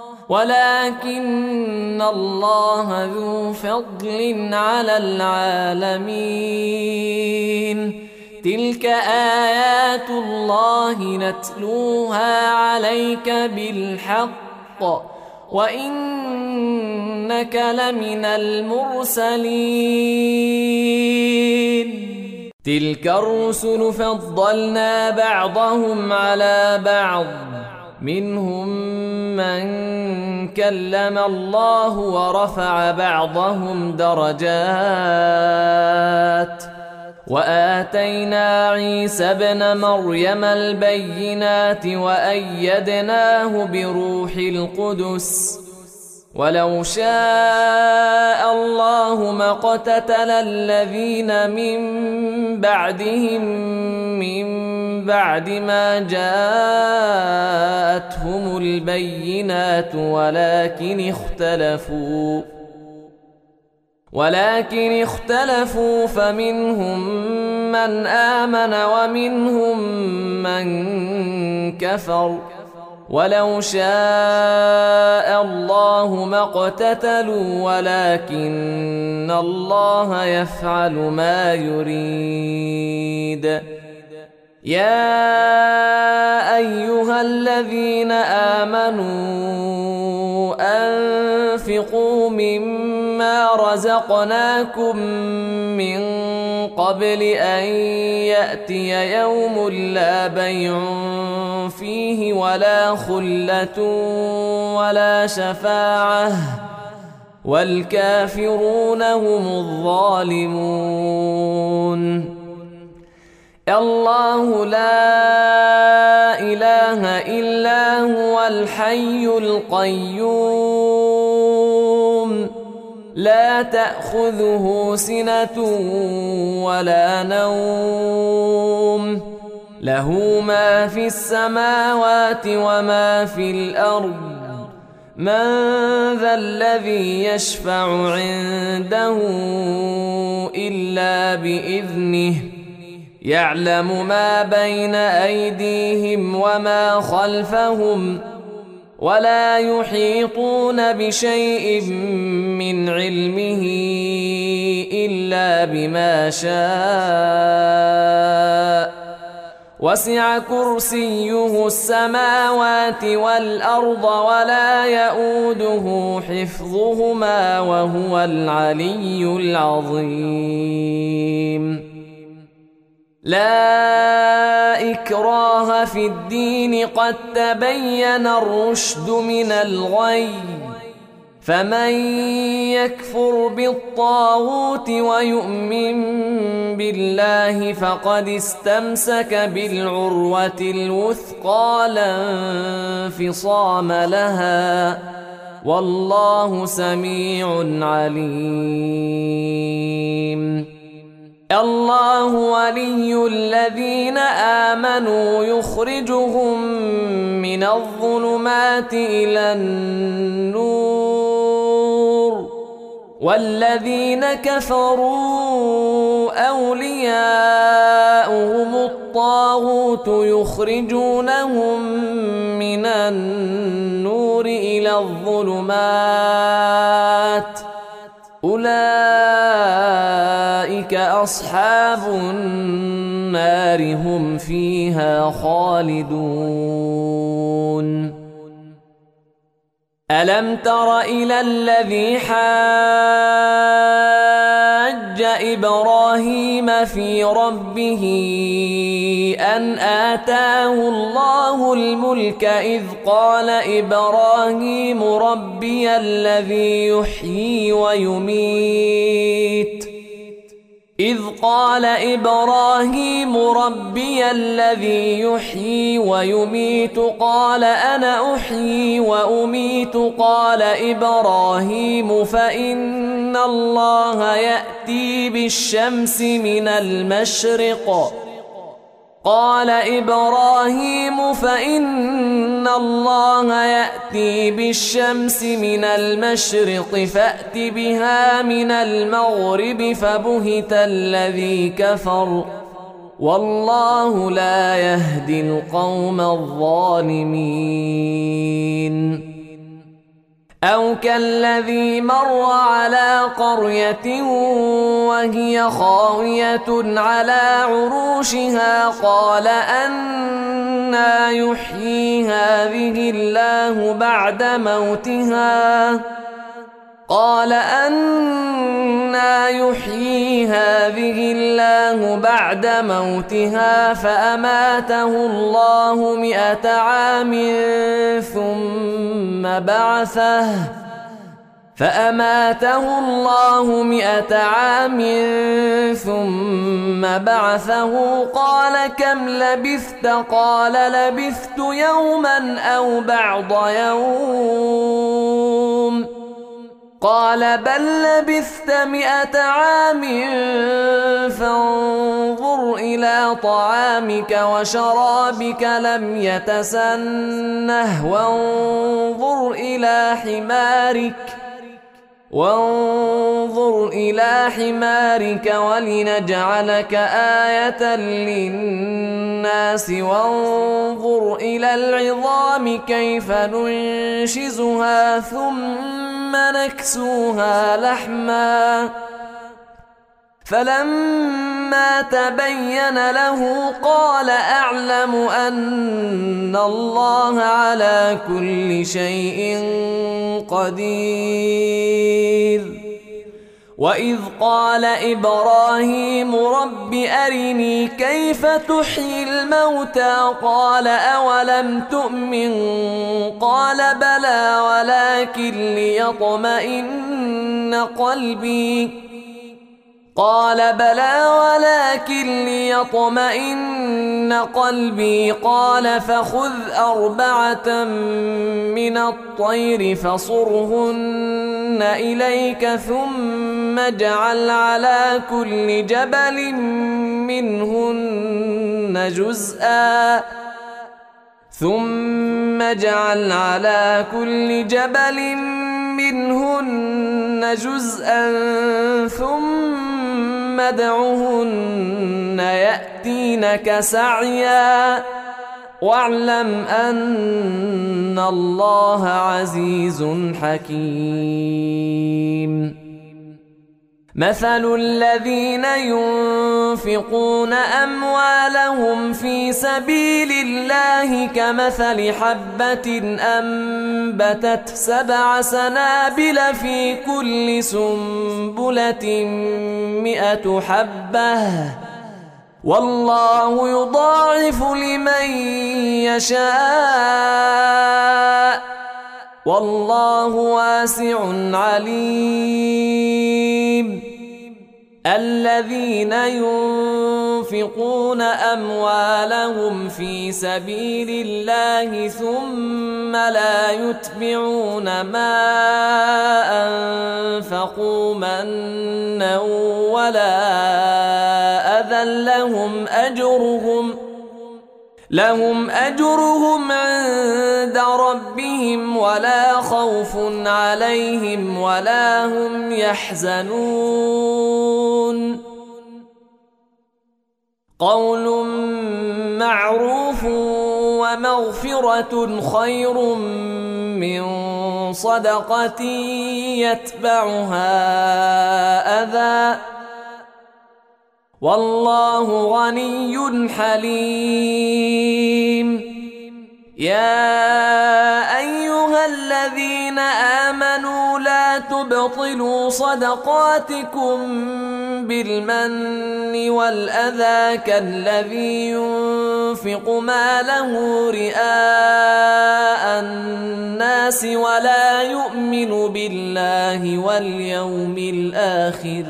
ولكن الله ذو فضل على العالمين تلك آيات الله نتلوها عليك بالحق وإنك لمن المرسلين تلك الرسل فضلنا بعضهم على بعض منهم من كلم الله ورفع بعضهم درجات وآتينا عيسى ابن مريم البينات وأيدناه بروح القدس ولو شاء الله ما اقتتل الذين من بعدهم من بعد ما جاءتهم البينات ولكن اختلفوا ولكن اختلفوا فمنهم من آمن ومنهم من كفر ولو شاء الله ما اقتتلوا ولكن الله يفعل ما يريد يا أيها الذين آمنوا أنفقوا مما رزقناكم من قبل أن يأتي يوم لا بيع فيه ولا خلة ولا شفاعة والكافرون هم الظالمون الله لا إله إلا هو الحي القيوم لا تأخذه سنة ولا نوم له ما في السماوات وما في الأرض من ذا الذي يشفع عنده إلا بإذنه يعلم ما بين أيديهم وما خلفهم ولا يحيطون بشيء من علمه إلا بما شاء وسع كرسيه السماوات والأرض ولا يؤوده حفظهما وهو العلي العظيم لا إكراه في الدين قد تبين الرشد من الغي فمن يكفر بالطاغوت ويؤمن بالله فقد استمسك بالعروة الوثقى لا انفصام لها والله سميع عليم الله ولي الذين آمنوا يخرجهم من الظلمات إلى النور والذين كفروا أولياؤهم الطاغوت يخرجونهم من النور إلى الظلمات أولئك أصحاب النار هم فيها خالدون ألم تر إلى الذي حاج إبراهيم في ربه أن آتاه الله الملك إذ قال إبراهيم ربي الذي يحيي ويميت إذ قال إبراهيم ربي الذي يحيي ويميت قال أنا أحيي وأميت قال إبراهيم فإن الله يأتي بالشمس من المشرق قال إبراهيم فإن الله يأتي بالشمس من المشرق فأت بها من المغرب فبهت الذي كفر والله لا يهدي القوم الظالمين. أو كالذي مر على قرية وهي خاوية على عروشها قال أنى يحيي هذه الله بعد موتها قال أنى يحيي هذه الله بعد موتها فأماته الله مئة عام ثم بعثه فأماته الله مئة عام ثم بعثه قال كم لبثت قال لبثت يوما أو بعض يوم قال بل لبثت مئة عام فانظر إلى طعامك وشرابك لم يتسنه وانظر إلى حمارك وانظر إلى حمارك ولنجعلك آية للناس وانظر إلى العظام كيف ننشزها ثم نكسوها لحما فلما تبين له قال أعلم أن الله على كل شيء قدير. وإذ قال إبراهيم رب أرني كيف تحيي الموتى قال أولم تؤمن قال بلى ولكن ليطمئن قلبي قال بلى ولكن ليطمئن قلبي قال فخذ أربعة من الطير فصرهن إليك ثم اجعل على كل جبل منهن جزءا ثم اجعل على كل جبل منهن جزءا ثم ادعهن يأتينك سعيا واعلم أن الله عزيز حكيم. مثل الذين ينفقون أموالهم في سبيل الله كمثل حبة أنبتت سبع سنابل في كل سنبلة مئة حبة والله يضاعف لمن يشاء والله واسع عليم. الذين ينفقون أموالهم في سبيل الله ثم لا يتبعون ما أنفقوا منا ولا أذى لهم أجرهم لهم أجرهم عند ربهم ولا خوف عليهم ولا هم يحزنون. قول معروف ومغفرة خير من صدقة يتبعها أذى والله غني حليم. يا أيها الذين آمنوا لا تبطلوا صدقاتكم بالمن والأذى كالذي ينفق ماله رئاء الناس ولا يؤمن بالله واليوم الآخر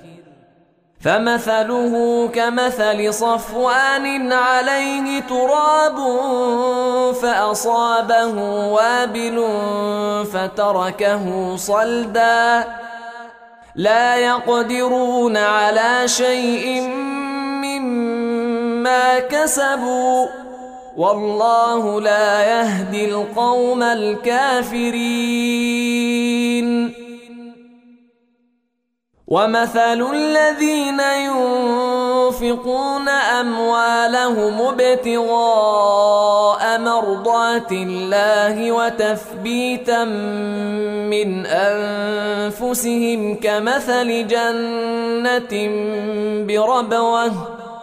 فمثله كمثل صفوان عليه تراب فأصابه وابل فتركه صلدا لا يقدرون على شيء مما كسبوا والله لا يهدي القوم الكافرين ومثل الذين ينفقون أموالهم ابتغاء مرضات الله وتثبيتا من أنفسهم كمثل جنة بربوة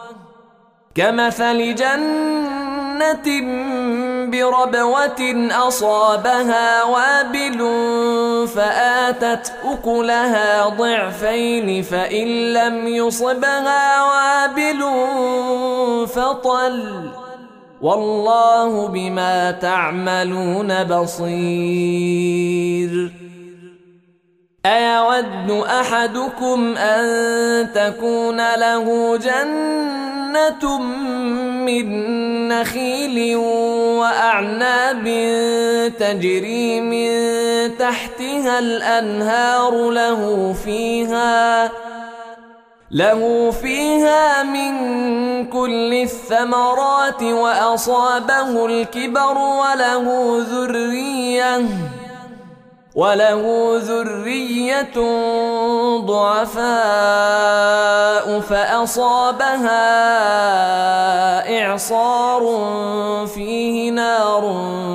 كمثل جنة بربوة أصابها وابل فآتت أكلها ضعفين فإن لم يصبها وابل فطل والله بما تعملون بصير أيود أحدكم أن تكون له جنة من نخيل وأعناب تجري من تحتها الأنهار له فيها له فيها من كل الثمرات وأصابه الكبر وله ذرية وله ذرية ضعفاء فأصابها إعصار فيه نار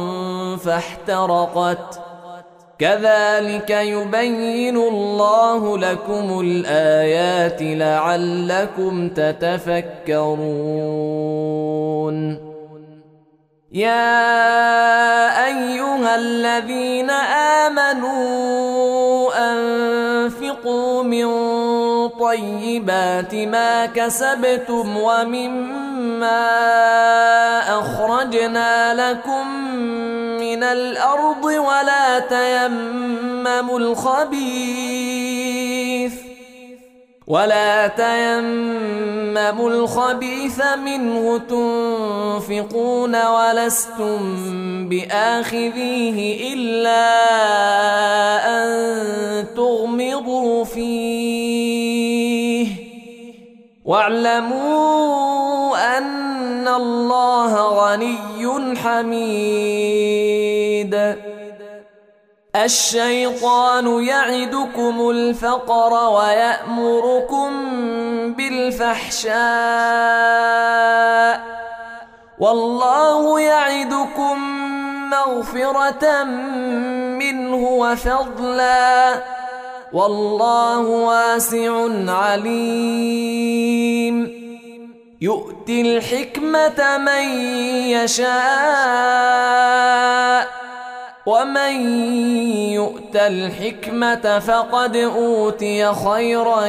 فاحترقت كذلك يبين الله لكم الآيات لعلكم تتفكرون يا أيها الذين آمنوا أنفقوا من طيبات ما كسبتم ومما أخرجنا لكم من الأرض ولا تيمموا الخبيث ولا تيمموا الخبيث منه تنفقون ولستم بآخذيه إلا أن تغمضوا فيه واعلموا أن الله غني حميد الشيطان يعدكم الفقر ويأمركم بالفحشاء والله يعدكم مغفرة منه وفضلا والله واسع عليم يؤتي الحكمة من يشاء ومن يؤت الحكمة فقد أوتي خيرا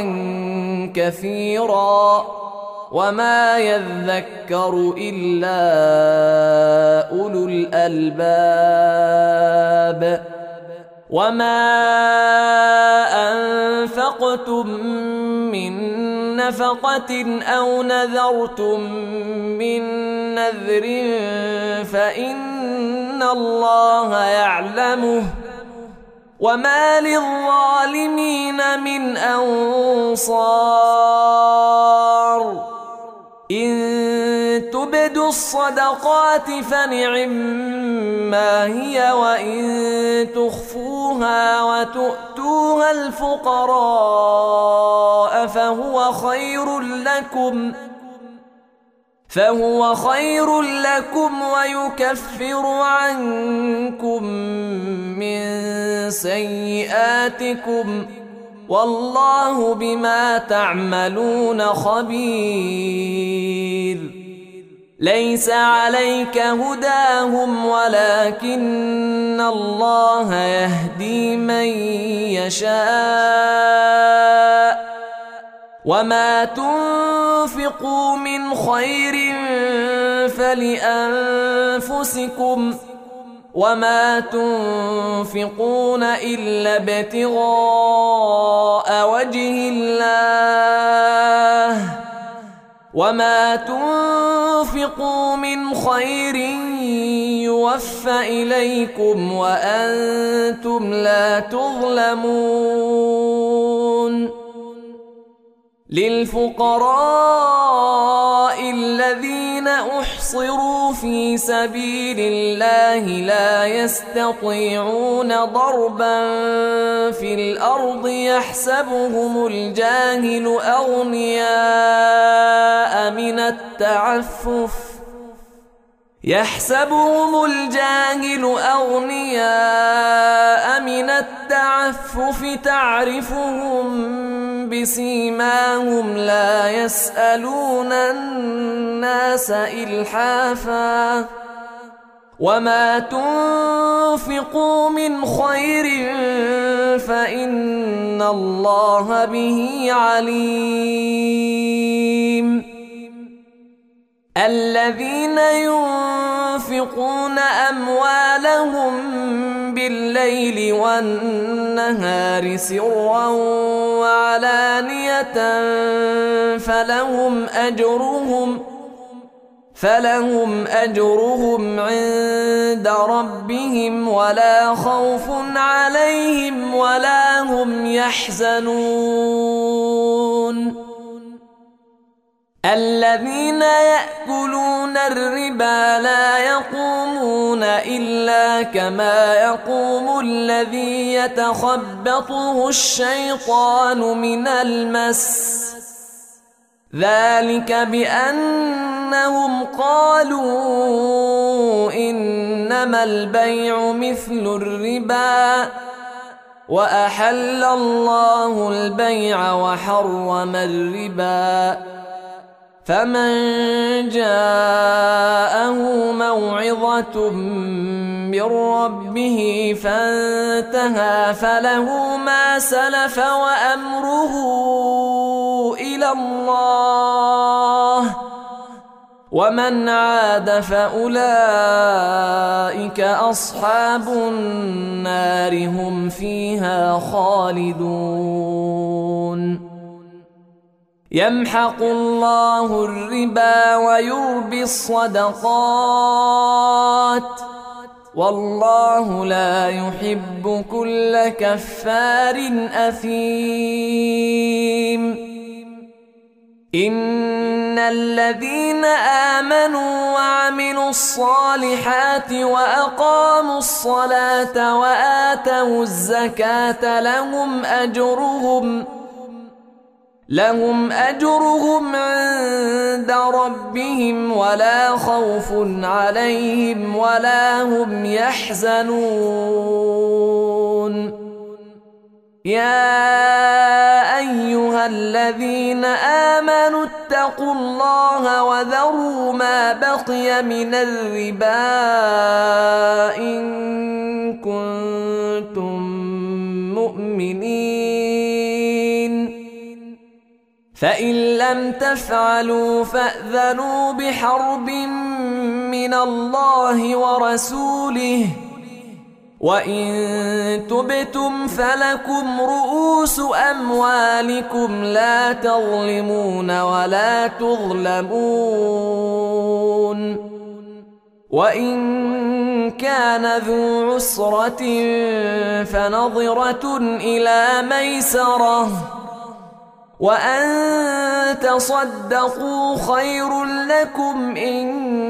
كثيرا وما يذكر إلا أولو الألباب وما أنفقتم من نفقة أو نذرتم من نذر فإن الله يعلمه وما للظالمين من أنصار إن تبدوا الصدقات فنعما هي وإن تخفوها وتؤتوها الفقراء فهو خير لكم فهو خير لكم ويكفر عنكم من سيئاتكم والله بما تعملون خبير ليس عليك هداهم ولكن الله يهدي من يشاء وما تنفقوا من خير فلأنفسكم وما تنفقون إلا ابتغاء وجه الله وما تنفقوا من خير يوفى إليكم وأنتم لا تظلمون. للفقراء الذين أحصروا في سبيل الله لا يستطيعون ضربا في الأرض يحسبهم الجاهل أغنياء من التعفف يحسبهم الجاهل أغنياء من التعفف تعرفهم بسيماهم لا يسألون الناس إلحافا وما تنفقوا من خير فإن الله به عليم. الذين ينفقون أموالهم بالليل والنهار سرا وعلانية فلهم أجرهم فلهم أجرهم عند ربهم ولا خوف عليهم ولا هم يحزنون. الذين يأكلون الربا لا يقومون إلا كما يقوم الذي يتخبطه الشيطان من المس ذلك بأنهم قالوا إنما البيع مثل الربا وأحل الله البيع وحرم الربا فمن جاءه موعظة من ربه فانتهى فله ما سلف وأمره إلى الله ومن عاد فأولئك أصحاب النار هم فيها خالدون. يمحق الله الربا ويربي الصدقات والله لا يحب كل كفار أثيم. إن الذين آمنوا وعملوا الصالحات وأقاموا الصلاة وآتوا الزكاة لهم أجرهم لهم أجرهم عند ربهم ولا خوف عليهم ولا هم يحزنون. يا أيها الذين آمنوا اتقوا الله وذروا ما بقي من الربا إن كنتم مؤمنين فإن لم تفعلوا فأذنوا بحرب من الله ورسوله وإن تبتم فلكم رؤوس أموالكم لا تظلمون ولا تظلمون. وإن كان ذو عسرة فنظرة إلى ميسرة وأن تصدقوا خير لكم إن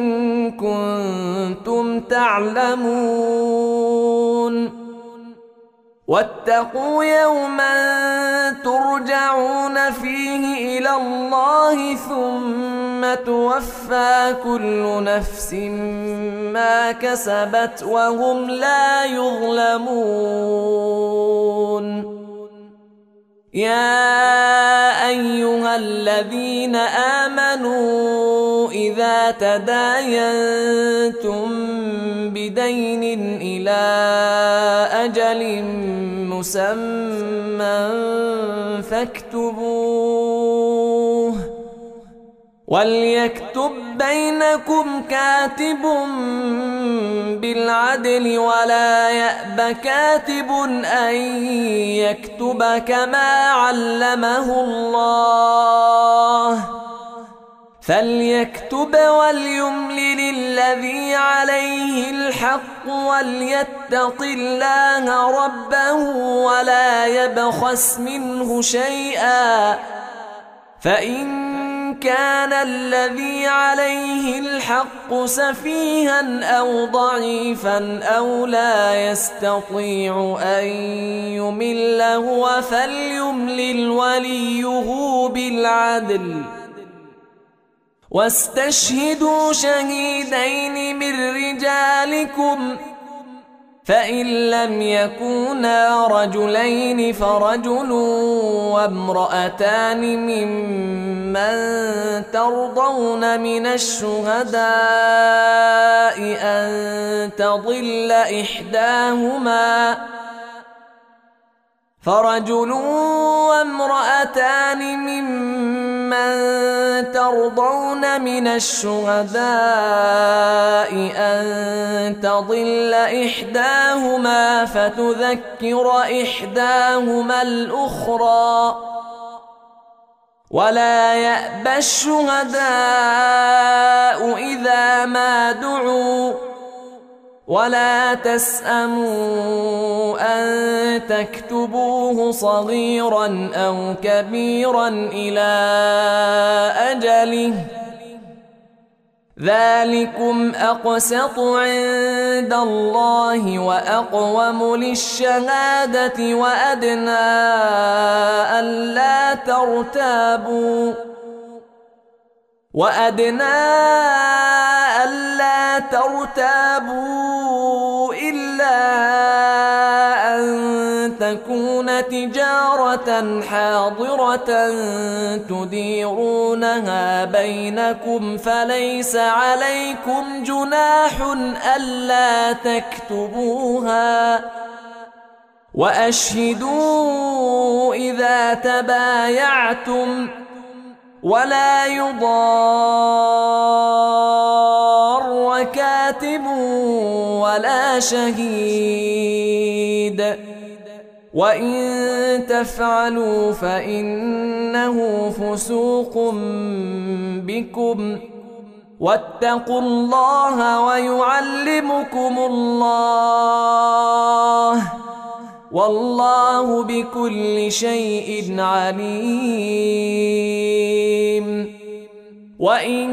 كنتم تعلمون. واتقوا يوما ترجعون فيه إلى الله ثم توفى كل نفس ما كسبت وهم لا يظلمون. يا أيها الذين آمنوا إذا تداينتم بدين إلى أجل مسمى فاكتبوه وليكتب بينكم كاتب بالعدل ولا يأب كاتب أن يكتب كما علمه الله فليكتب وليملل الذي عليه الحق وليتق الله ربه ولا يبخس منه شيئا فإن كان الذي عليه الحق سفيها أو ضعيفا أو لا يستطيع أن يمل هو فليملل وليه بالعدل واستشهدوا شهيدين من رجالكم فإن لم يكونا رجلين فرجل وامرأتان ممن ترضون من الشهداء أن تضل إحداهما فرجل وامرأتان ممن ترضون من الشهداء أن تضل إحداهما فتذكر إحداهما الأخرى ولا يأبى الشهداء إذا ما دعوا ولا تسأموا أن تكتبوه صغيرا أو كبيرا إلى أجله ذلكم أقسط عند الله وأقوم للشهادة وأدنى ألا ترتابوا وأدنى ألا ترتابوا إلا أن تكون تجارة حاضرة تديرونها بينكم فليس عليكم جناح ألا تكتبوها وأشهدوا إذا تبايعتم ولا يضار كاتب ولا شهيد وإن تفعلوا فإنه فسوق بكم واتقوا الله ويعلمكم الله والله بكل شيء عليم وإن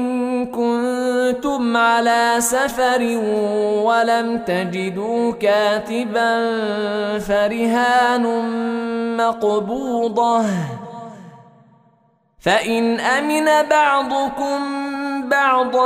كنتم على سفر ولم تجدوا كاتبا فرهان مقبوضة فإن أمن بعضكم بعضا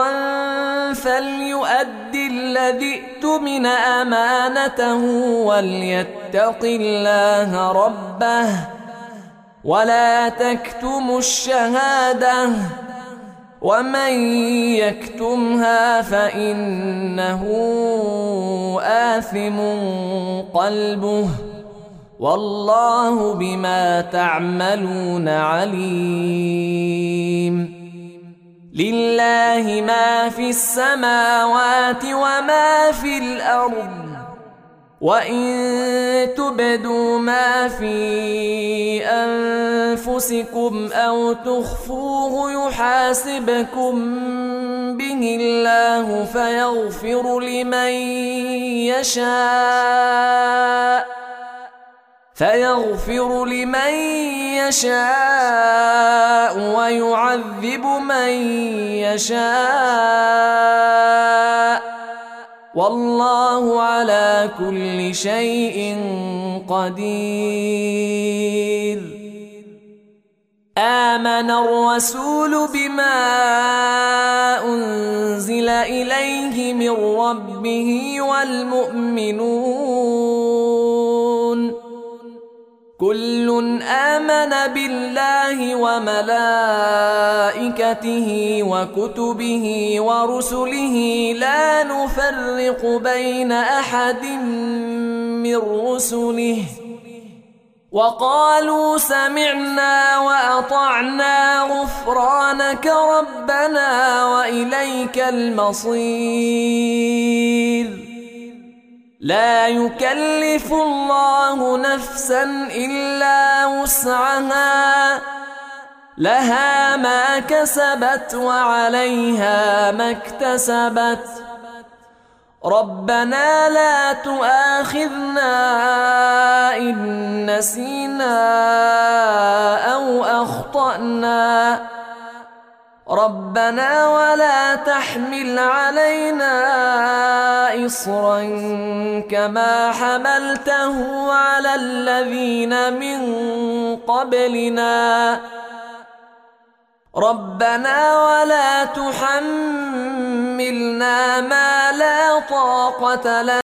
فليؤد الذي ائتمن أمانته وليتق الله ربه ولا تكتموا الشهادة ومن يكتمها فإنه آثم قلبه والله بما تعملون عليم لله ما في السماوات وما في الأرض وإن تبدوا ما في أنفسكم أو تخفوه يحاسبكم به الله فيغفر لمن يشاء فيغفر لمن يشاء ويعذب من يشاء والله على كل شيء قدير آمن الرسول بما أنزل إليه من ربه والمؤمنون كل آمن بالله وملائكته وكتبه ورسله لا نفرق بين أحد من رسله وقالوا سمعنا وأطعنا غفرانك ربنا وإليك المصير. لا يكلف الله نفسا إلا وسعها، لها ما كسبت وعليها ما اكتسبت. ربنا لا تؤاخذنا إن نسينا أو أخطأنا، ربنا ولا تحمل علينا إصرا كما حملته على الذين من قبلنا، ربنا ولا تحملنا ما لا طاقة لنا